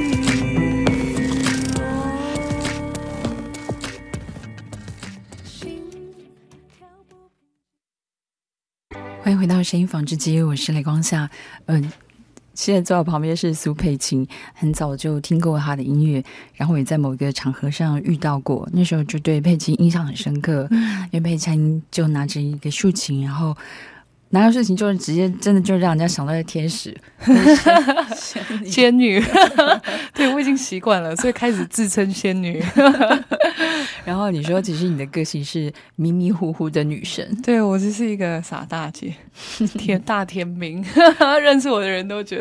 [SPEAKER 3] 落。
[SPEAKER 1] 欢迎回到声音纺织机，我是雷光夏。嗯、呃，现在坐在旁边是苏佩青，很早就听过她的音乐，然后也在某一个场合上遇到过，那时候就对佩青印象很深刻，嗯、因为佩青就拿着一个竖琴，然后拿到事情就是直接真的就让人家想到天使
[SPEAKER 2] 仙女对，我已经习惯了，所以开始自称仙女
[SPEAKER 1] 然后你说其实你的个性是迷迷糊糊的女神，
[SPEAKER 2] 对，我就是一个傻大姐天大天兵认识我的人都觉得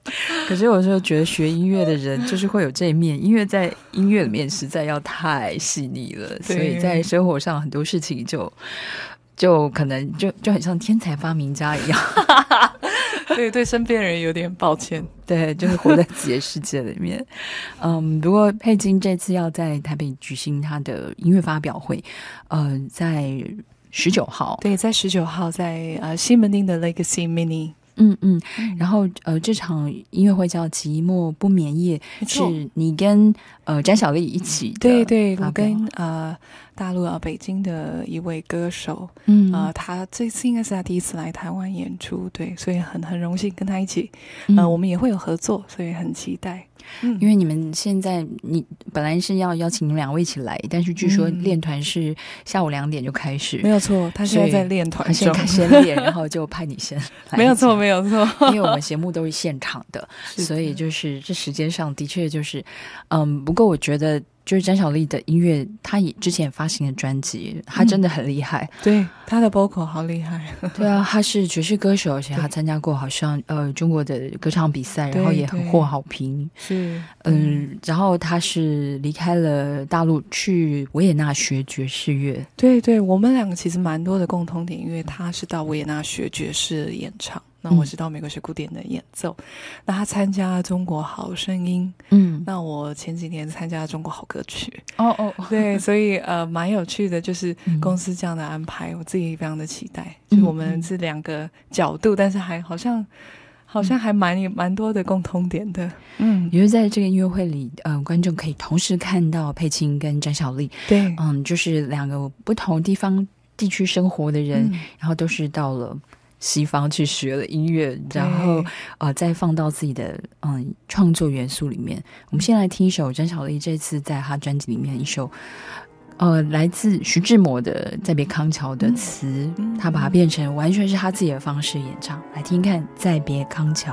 [SPEAKER 1] 可是有时候觉得学音乐的人就是会有这一面，音乐在音乐里面实在要太细腻了，所以在生活上很多事情就就可能就就很像天才发明家一样。
[SPEAKER 2] 对对，身边人有点抱歉。
[SPEAKER 1] 对，就是活在自己的世界里面。嗯，不过佩金这次要在台北举行他的音乐发表会，呃，在十九号。
[SPEAKER 2] 对，在十九号在呃西门町的 Legacy Mini。
[SPEAKER 1] 嗯嗯，然后呃，这场音乐会叫《寂寞不眠夜》，是你跟呃詹小丽一起的。
[SPEAKER 2] 对对，我跟呃大陆啊北京的一位歌手，
[SPEAKER 1] 嗯
[SPEAKER 2] 呃，他这次应该是他第一次来台湾演出，对，所以很很荣幸跟他一起，呃，
[SPEAKER 1] 嗯、
[SPEAKER 2] 我们也会有合作，所以很期待。
[SPEAKER 1] 嗯，因为你们现在你本来是要邀请你们两位一起来，但是据说练团是下午两点就开始，
[SPEAKER 2] 没有错，他现在在练团中，
[SPEAKER 1] 先先练，然后就派你先来，
[SPEAKER 2] 没有错，没有错，
[SPEAKER 1] 因为我们节目都是现场的，所以就是这时间上的确就是，嗯，不过我觉得。就是詹小丽的音乐，她也之前发行的专辑，她真的很厉害。
[SPEAKER 2] 嗯、对，她的 vocal 好厉害。
[SPEAKER 1] 对啊，她是爵士歌手，而且她参加过好像呃中国的歌唱比赛，然后也很获好评。
[SPEAKER 2] 是，
[SPEAKER 1] 嗯，然后她是离开了大陆去维也纳学爵士乐。
[SPEAKER 2] 对对，我们两个其实蛮多的共同点，因为她是到维也纳学爵士演唱。那我是到美国学古典的演奏，嗯、那他参加中国好声音，嗯，那我前几年参加中国好歌曲，
[SPEAKER 1] 哦哦，
[SPEAKER 2] 对，所以呃蛮有趣的，就是公司这样的安排，嗯、我自己非常的期待，嗯、就是我们是两个角度，嗯、但是还好像好像还蛮蛮多的共通点的，嗯，
[SPEAKER 1] 因为在这个音乐会里，呃，观众可以同时看到佩青跟詹小丽，
[SPEAKER 2] 对，
[SPEAKER 1] 嗯，就是两个不同地方地区生活的人，嗯、然后都是到了。西方去学了音乐，然后呃再放到自己的嗯创作元素里面。我们先来听一首詹小丽这次在她专辑里面一首呃来自徐志摩的《再别康桥》的词，嗯、她把它变成完全是她自己的方式演唱，来听听看《再别康桥》。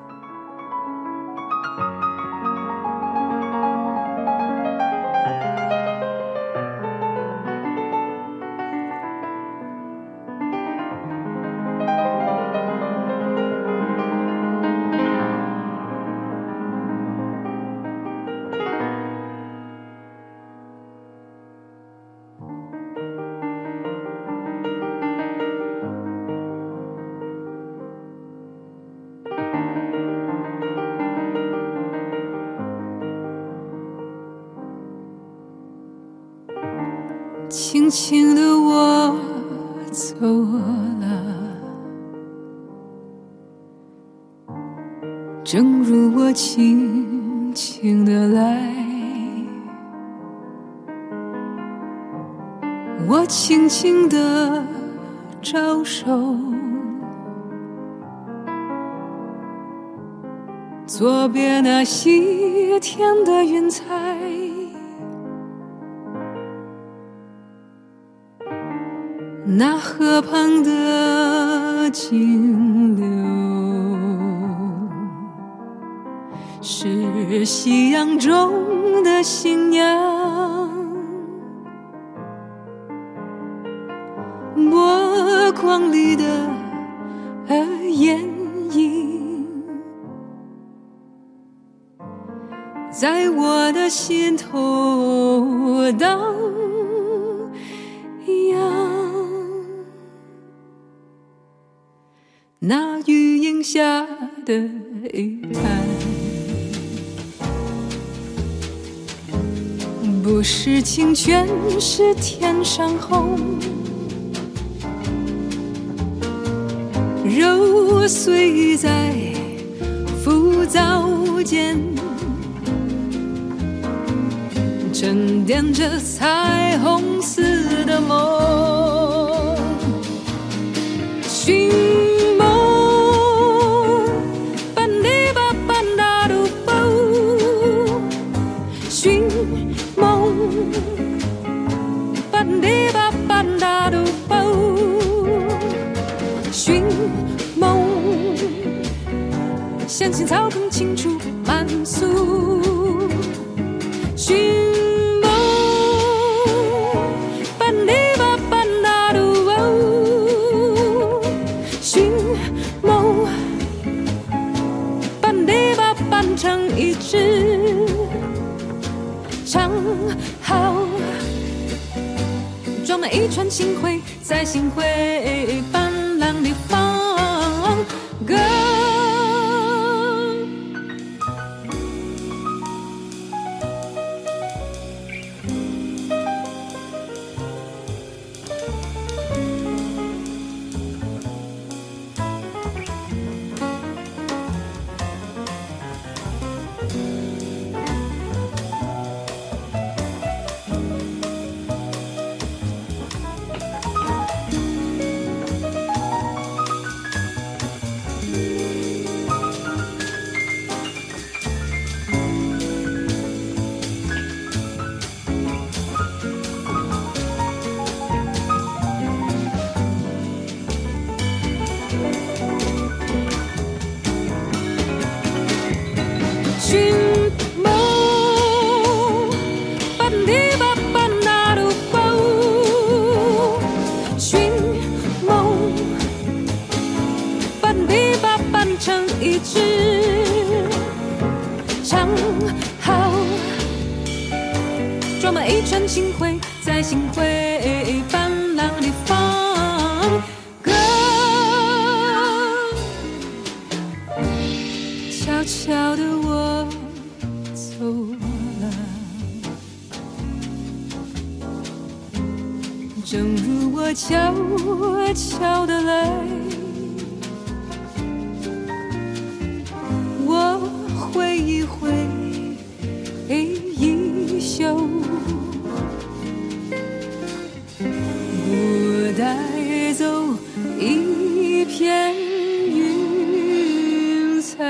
[SPEAKER 3] 轻轻的我走了，正如我轻轻的来，我轻轻的招手，左边那西天的云彩，那河旁的金流，是夕阳中的新娘，波光里的眼影，在我的心头荡漾。那雨荫下的遗憾，不是清泉，是天上红，揉碎在浮躁间，沉淀着彩虹似的梦，寻相信草更清楚满诉，寻梦班迪巴班达鲁哦，寻梦班迪扮成一只长好，装满一串星辉，在星辉斑斓里放歌。星辉在星辉斑斓里放歌，悄悄地我走了，正如我悄悄地来，我挥一挥衣袖，带走一片云彩。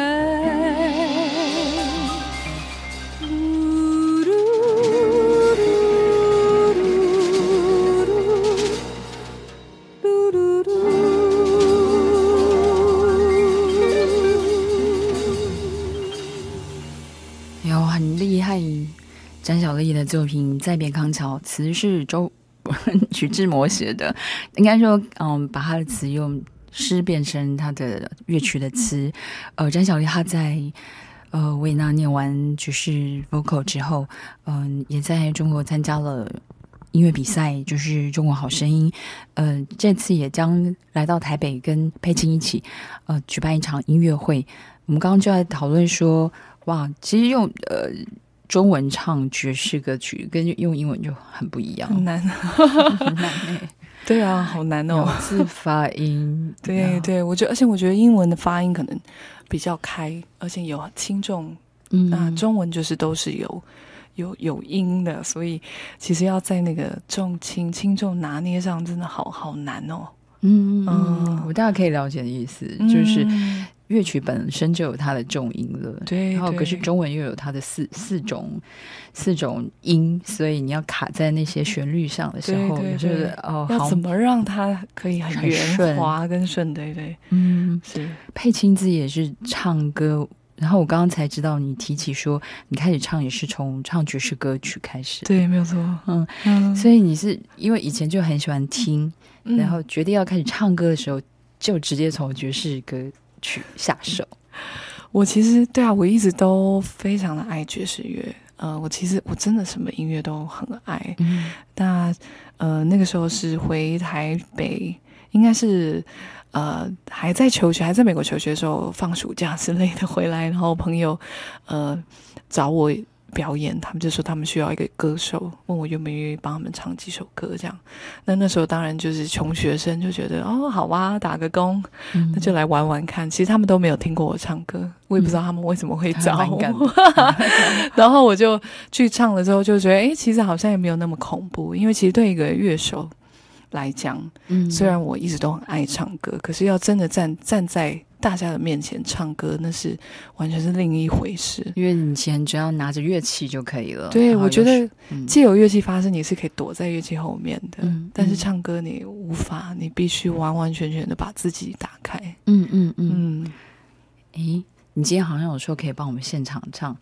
[SPEAKER 1] 有很厉害，詹小丽的作品《再别康桥》，词是周徐志摩写的，应该说，嗯，把他的词用诗变成他的乐曲的词。呃，詹小丽她在呃维也纳念完爵士 vocal 之后，嗯、呃，也在中国参加了音乐比赛，就是中国好声音。呃，这次也将来到台北跟佩青一起，呃，举办一场音乐会。我们刚刚就在讨论说，哇，其实用呃。中文唱爵士歌曲跟用英文就很不一样，
[SPEAKER 2] 很难，
[SPEAKER 1] 很难欸。
[SPEAKER 2] 对啊，好难哦，
[SPEAKER 1] 字发音。
[SPEAKER 2] 对对，我觉得，而且我觉得英文的发音可能比较开，而且有轻重。嗯，那中文就是都是有有有音的，所以其实要在那个重轻轻重拿捏上，真的好好难哦。
[SPEAKER 1] 嗯嗯，我大概可以了解的意思，
[SPEAKER 2] 嗯、
[SPEAKER 1] 就是乐曲本身就有它的重音了，
[SPEAKER 2] 对，
[SPEAKER 1] 然后可是中文又有它的四四种四种音，所以你要卡在那些旋律上的时候，
[SPEAKER 2] 对对对，
[SPEAKER 1] 就是哦，
[SPEAKER 2] 要怎么让它可以很圆滑跟顺，对对，
[SPEAKER 1] 嗯，
[SPEAKER 2] 是。
[SPEAKER 1] 佩青自己也是唱歌。然后我刚刚才知道你提起说你开始唱也是从唱爵士歌曲开始，
[SPEAKER 2] 对，没有错。
[SPEAKER 1] 嗯嗯，所以你是因为以前就很喜欢听、
[SPEAKER 2] 嗯、
[SPEAKER 1] 然后决定要开始唱歌的时候就直接从爵士歌曲下手。
[SPEAKER 2] 我其实对啊，我一直都非常的爱爵士乐，呃，我其实我真的什么音乐都很爱。嗯，那呃那个时候是回台北，应该是呃还在求学，还在美国求学的时候，放暑假之类的回来，然后朋友呃找我表演，他们就说他们需要一个歌手，问我愿不愿意帮他们唱几首歌这样。那那时候当然就是穷学生，就觉得哦好啊，打个工、嗯、那就来玩玩看。其实他们都没有听过我唱歌，我也不知道他们为什么会找我、嗯、然后我就去唱了之后就觉得诶其实好像也没有那么恐怖，因为其实对一个乐手来讲、嗯、虽然我一直都很爱唱歌，可是要真的站站在大家的面前唱歌，那是完全是另一回事。
[SPEAKER 1] 因为你以前只要拿着乐器就可以了。
[SPEAKER 2] 对，我觉得既有乐器发生，你是可以躲在乐器后面的、嗯、但是唱歌你无法，你必须完完全全的把自己打开。
[SPEAKER 1] 嗯嗯嗯。诶，你今天好像有说可以帮我们现场唱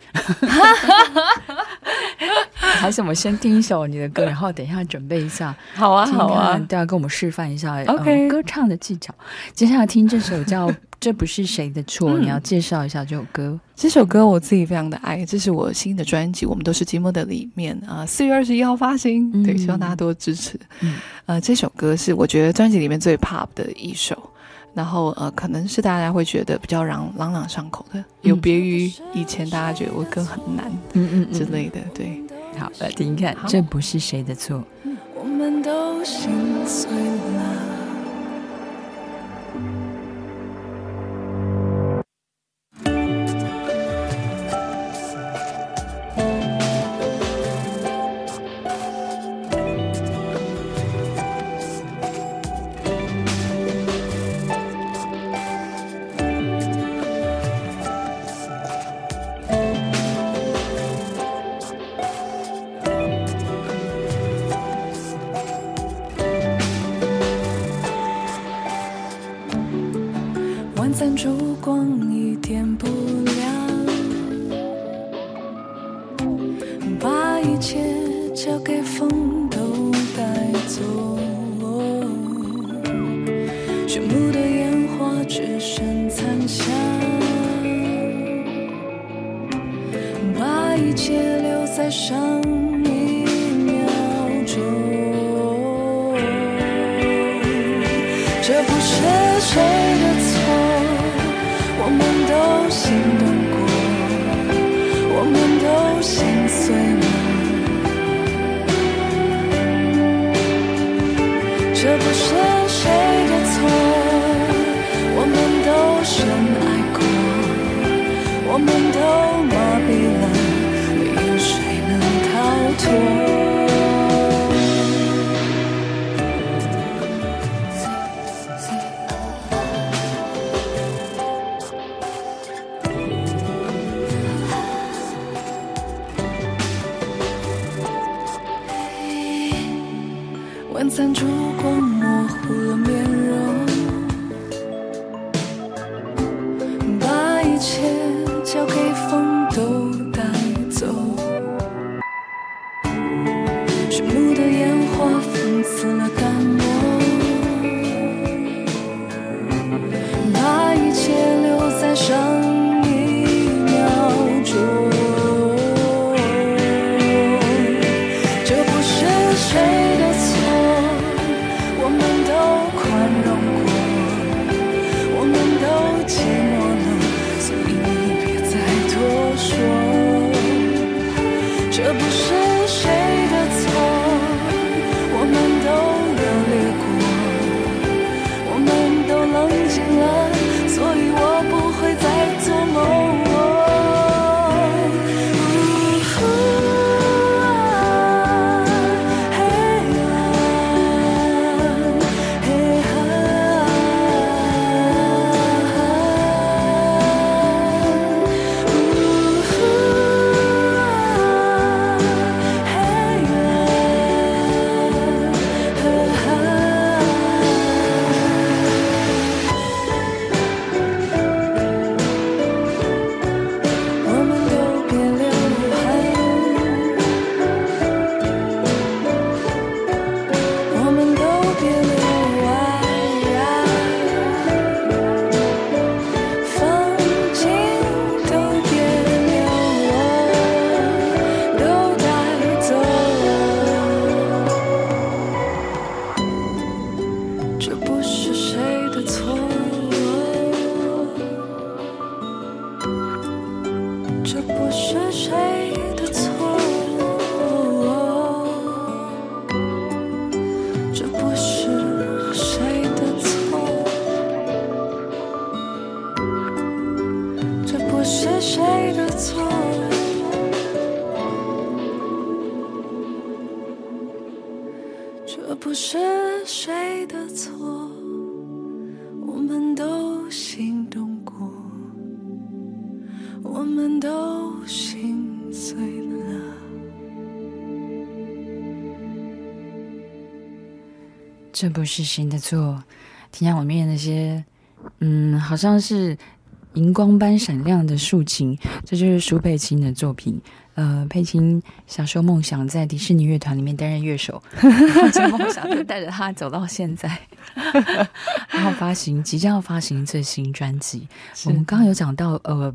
[SPEAKER 1] 还是我们先听一首你的歌，然后等一下准备一下。
[SPEAKER 2] 好啊好啊，
[SPEAKER 1] 大家跟我们示范一下、
[SPEAKER 2] OK、
[SPEAKER 1] 呃、歌唱的技巧。接下来听这首叫这不是谁的错、嗯、你要介绍一下这首歌。
[SPEAKER 2] 这首歌我自己非常的爱，这是我新的专辑《我们都是寂寞的》里面啊，四月二十一号发行、嗯、对，希望大家多支持、嗯、呃，这首歌是我觉得专辑里面最 pop 的一首，然后呃，可能是大家会觉得比较朗朗朗上口的，有别于以前大家觉得我歌很难嗯嗯之类的。对，
[SPEAKER 1] 好，来听看，这不是谁的错。
[SPEAKER 3] 我们都心碎了。晚餐烛光一点不亮，把一切交给风都带走，炫目的烟花只剩残香，把一切留在上一秒钟，这不是谁的错，我们都心动过，我们都心碎了，这不是谁的错，我们都深爱过，我们都麻痹了，没有谁能逃脱。晚餐烛光模糊了面容，把一切交给风都带走，炫目的烟花讽刺了淡漠，把一切留在上一秒钟，这不是谁的错，我们都宽容过，我们都寂寞了，所以你别再多说，这不是谁的错，我们都热烈过，我们都冷静了，所以我不会再做梦。这不是谁的错，我们都心动过，我们都心碎了。
[SPEAKER 1] 这不是谁的错，听下里面那些，嗯，好像是荧光般闪亮的竖琴，这就是舒佩青的作品。呃，佩青小时候梦想在迪士尼乐团里面担任乐手，然后这梦想就带着他走到现在。然后发行即将要发行最新专辑。我们刚刚有讲到呃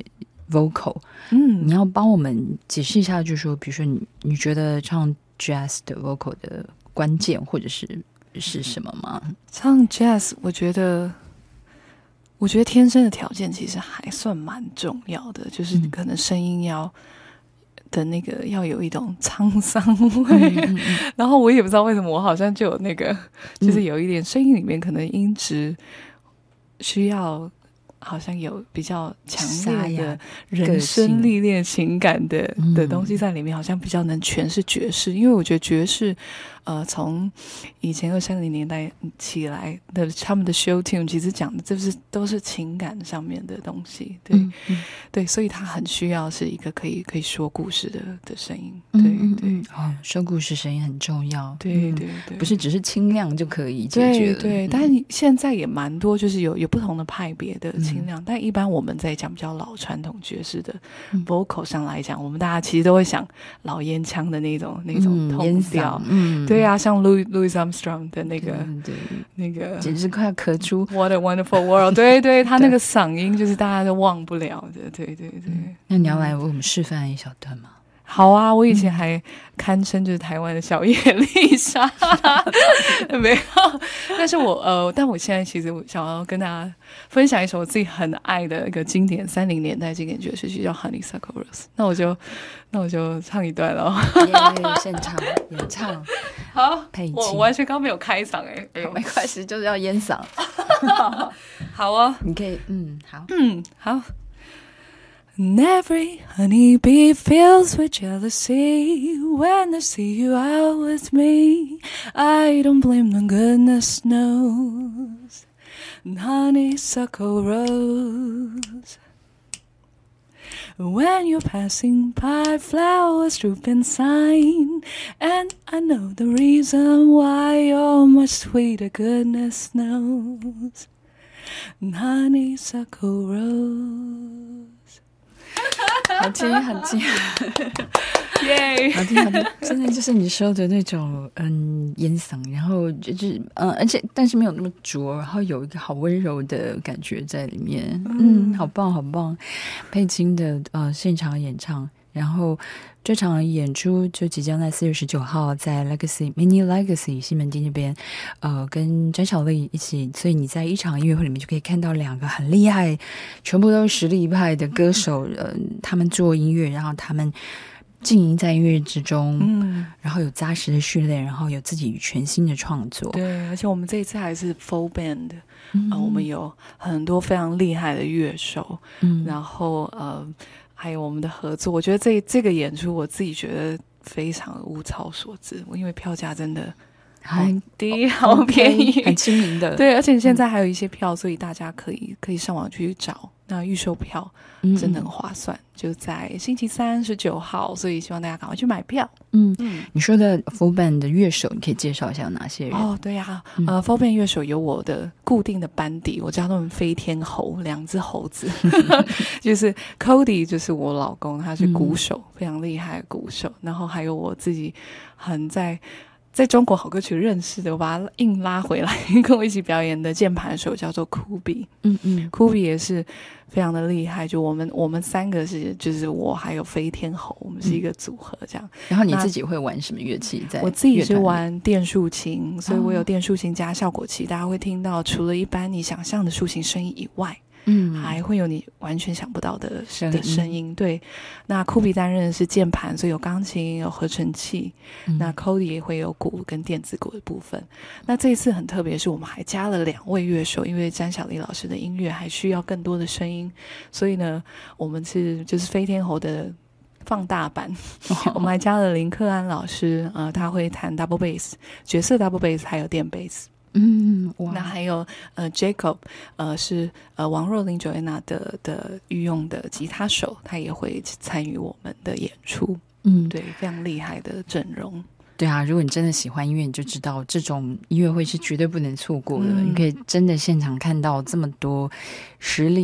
[SPEAKER 1] vocal， 嗯，你要帮我们解释一下，就是说，比如说你你觉得唱 jazz 的 vocal 的关键或者是是什么吗？
[SPEAKER 2] 唱 jazz， 我觉得。我觉得天生的条件其实还算蛮重要的，就是可能声音要的那个要有一种沧桑味、嗯嗯嗯、然后我也不知道为什么我好像就有那个就是有一点声音里面可能音质需要好像有比较强烈的人生历练情感的的东西在里面，好像比较能诠释爵士。因为我觉得爵士呃，从以前二三零年代起来的他们的 show tune 其实讲的就是都是情感上面的东西，对、嗯嗯、对，所以他很需要是一个可以可以说故事的的声音，对
[SPEAKER 1] 嗯
[SPEAKER 2] 对、嗯
[SPEAKER 1] 哦，说故事声音很重要，
[SPEAKER 2] 对对对，
[SPEAKER 1] 不是只是清亮就可以解决了，
[SPEAKER 2] 对对、嗯、但现在也蛮多就是有有不同的派别的清亮、嗯、但一般我们在讲比较老传统爵士的 vocal 上来讲、嗯、我们大家其实都会想老烟枪的那种那种通调，嗯，对啊，像 Louis, Louis Armstrong 的那个
[SPEAKER 1] 对
[SPEAKER 2] 那个
[SPEAKER 1] 简直快要咳出
[SPEAKER 2] What a Wonderful World 对对，他那个嗓音就是大家都忘不了的，对对对、嗯、
[SPEAKER 1] 那你要来为我们示范一小段吗？
[SPEAKER 2] 好啊，我以前还堪称就是台湾的小叶丽莎没有，但是我呃，但我现在其实我想要跟大家分享一首我自己很爱的一个经典三零年代经典爵士曲，叫 Honeysuckle Rose。那我就那我就唱一段了，
[SPEAKER 1] 耶，现场演唱。
[SPEAKER 2] 好，
[SPEAKER 1] 佩青，
[SPEAKER 2] 我完全刚没有开嗓哎、欸，
[SPEAKER 1] 没关系，就是要淹嗓。
[SPEAKER 2] 好啊，
[SPEAKER 1] 你可以，嗯，好，
[SPEAKER 2] 嗯，好。And every honeybee fills with jealousy when they see you out with me. I don't blame them, goodness knows. And honeysuckle rose. When you're passing by, flowers droop in sign. And I know the reason why you're much sweeter, goodness knows. And honeysuckle rose.
[SPEAKER 1] 好听好听
[SPEAKER 2] 耶
[SPEAKER 1] 好听好听，真的就是你说的那种嗯烟嗓，然后就是嗯，而且但是没有那么浊，然后有一个好温柔的感觉在里面，嗯，嗯好棒好棒。佩青的呃现场演唱，然后这场演出就即将在四月十九号在 Legacy Mini Legacy 西门町那边，呃，跟詹小丽一起，所以你在一场音乐会里面就可以看到两个很厉害，全部都是实力派的歌手，呃，他们做音乐，然后他们经营在音乐之中，嗯，然后有扎实的训练，然后有自己全新的创作，
[SPEAKER 2] 对，而且我们这一次还是 full band，嗯、呃，我们有很多非常厉害的乐手，嗯，然后呃。还有我们的合作，我觉得这这个演出我自己觉得非常物超所值，因为票价真的很低，好便宜，
[SPEAKER 1] 很亲民的。
[SPEAKER 2] 对，而且现在还有一些票，所以大家可以可以上网去找。那预售票真的很划算，嗯、就在星期三十九号，所以希望大家赶快去买票。
[SPEAKER 1] 嗯嗯，你说的 full band 的乐手，你可以介绍一下有哪些人？
[SPEAKER 2] 哦，对呀、啊，嗯、呃 ，full band 乐手有我的固定的班底，我叫他们飞天猴，两只猴子，就是 Cody， 就是我老公，他是鼓手，嗯、非常厉害的鼓手，然后还有我自己很在。在中国好歌曲认识的，我把他硬拉回来跟我一起表演的键盘手叫做酷比，嗯嗯，酷比也是非常的厉害。就我们我们三个是，就是我还有飞天猴，我们是一个组合这样。
[SPEAKER 1] 嗯、然后你自己会玩什么乐器在？
[SPEAKER 2] 我自己是玩电竖琴，所以我有电竖琴加效果器，大家会听到除了一般你想象的竖琴声音以外。嗯，还会有你完全想不到的声音。声音对，那酷比担任的是键盘，所以有钢琴，有合成器。嗯、那 Cody 也会有鼓跟电子鼓的部分。那这一次很特别，是我们还加了两位乐手，因为詹小丽老师的音乐还需要更多的声音，所以呢，我们是就是飞天猴的放大版。哦、我们还加了林克安老师，呃，他会弹 double bass， 角色 double bass， 还有电 bass。嗯，那还有呃 Jacob， 呃是呃王若琳 Joanna 的的御用的吉他手，他也会参与我们的演出。嗯，对，非常厉害的阵容。
[SPEAKER 1] 对啊，如果你真的喜欢音乐，你就知道这种音乐会是绝对不能错过的。嗯、你可以真的现场看到这么多实力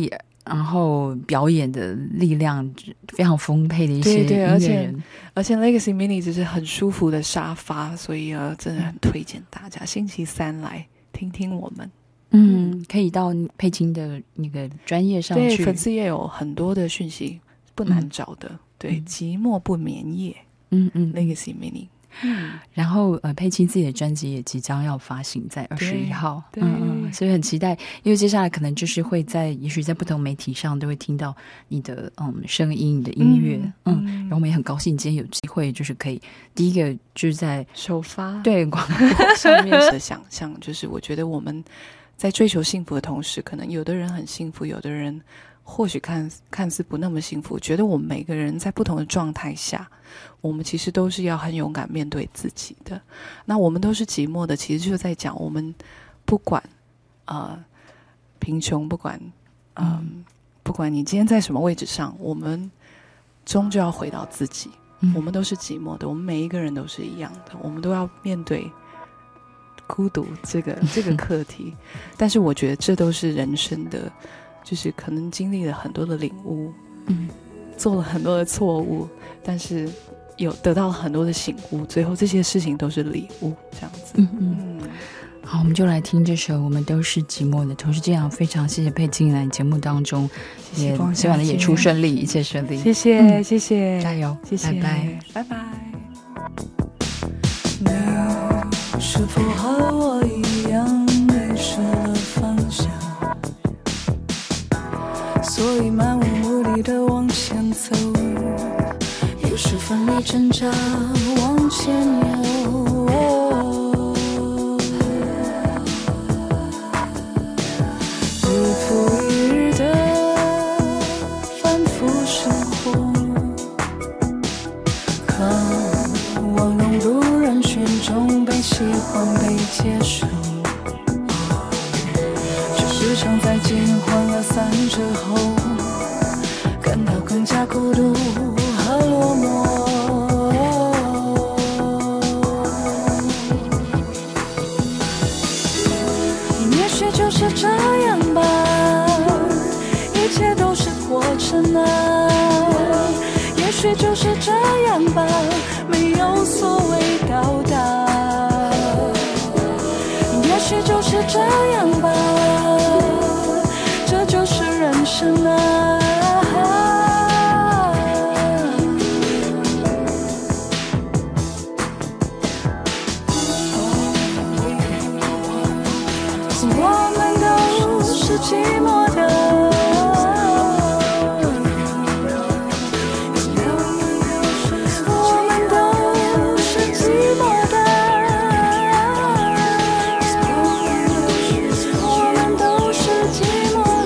[SPEAKER 1] 然后表演的力量非常丰沛的一些音乐人。
[SPEAKER 2] 对对，而且而且 Legacy Mini 只是很舒服的沙发，所以呃，真的很推荐大家星期三来听听我们。
[SPEAKER 1] 嗯，可以到佩青的那个专业上去，
[SPEAKER 2] 对，粉丝也有很多的讯息，不难找的。嗯、对、嗯，寂寞不眠夜，
[SPEAKER 1] 嗯嗯
[SPEAKER 2] ，Legacy Mini。嗯，
[SPEAKER 1] 然后呃，佩青自己的专辑也即将要发行在二十一号，
[SPEAKER 2] 对，
[SPEAKER 1] 嗯嗯，所以很期待，因为接下来可能就是会在，也许在不同媒体上都会听到你的嗯声音、你的音乐，嗯，嗯然后我们也很高兴今天有机会，就是可以第一个就是在
[SPEAKER 2] 首发
[SPEAKER 1] 对广播上面
[SPEAKER 2] 的想象，就是我觉得我们在追求幸福的同时，可能有的人很幸福，有的人或许看看似不那么幸福。觉得我们每个人在不同的状态下，我们其实都是要很勇敢面对自己的。那我们都是寂寞的，其实就在讲我们不管呃贫穷，不管呃、嗯、不管你今天在什么位置上，我们终究要回到自己、嗯、我们都是寂寞的，我们每一个人都是一样的，我们都要面对孤独这个这个课题。但是我觉得这都是人生的，就是可能经历了很多的领悟，嗯，做了很多的错误，但是有得到了很多的醒悟，最后这些事情都是礼物，这样子。嗯嗯。
[SPEAKER 1] 好，我们就来听这首《我们都是寂寞的》。同时这样非常谢谢佩青来节目当中，
[SPEAKER 2] 谢谢
[SPEAKER 1] 也希望你演出顺利，一切顺利。
[SPEAKER 2] 谢谢、嗯、谢谢，
[SPEAKER 1] 加油，
[SPEAKER 2] 谢谢，
[SPEAKER 1] 拜拜
[SPEAKER 2] 拜拜。
[SPEAKER 3] 你是否和我一样迷失了方向，所以漫无目的的往前走，有时奋力挣扎往前游、哦、日复一日的反复生活，渴望融入人群中，被喜欢被接受，却时常在尽欢而散之后，感到更加孤独和落寞。也许就是这样吧，一切都是过程啊。也许就是这样吧，没有所谓到达。也许就是这样吧，这就是人生啊。我们都是寂寞的，我们都是寂寞的，我们都是寂寞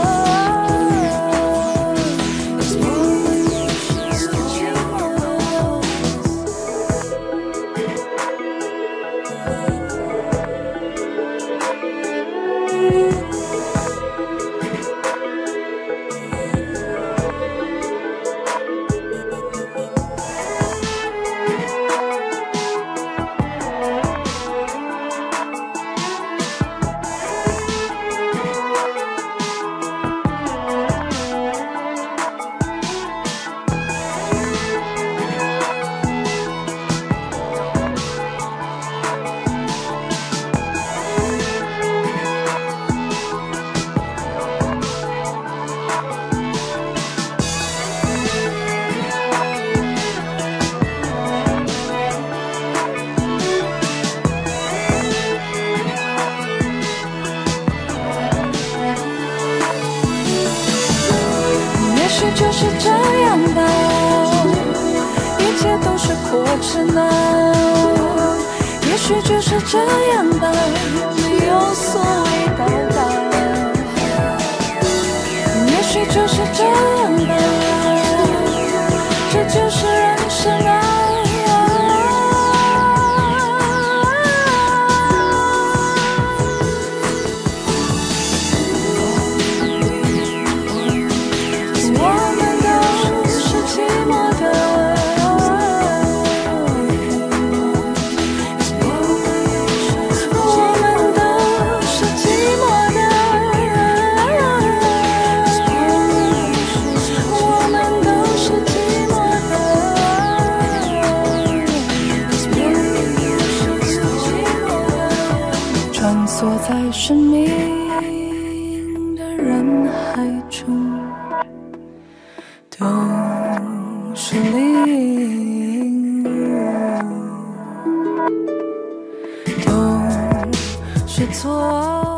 [SPEAKER 3] 就是这样吧，一切都是过程啊。也许就是这样吧，没有所谓到达。也许就是这样吧，这就是人生啊。我生命的人海中，都是灵，都是错。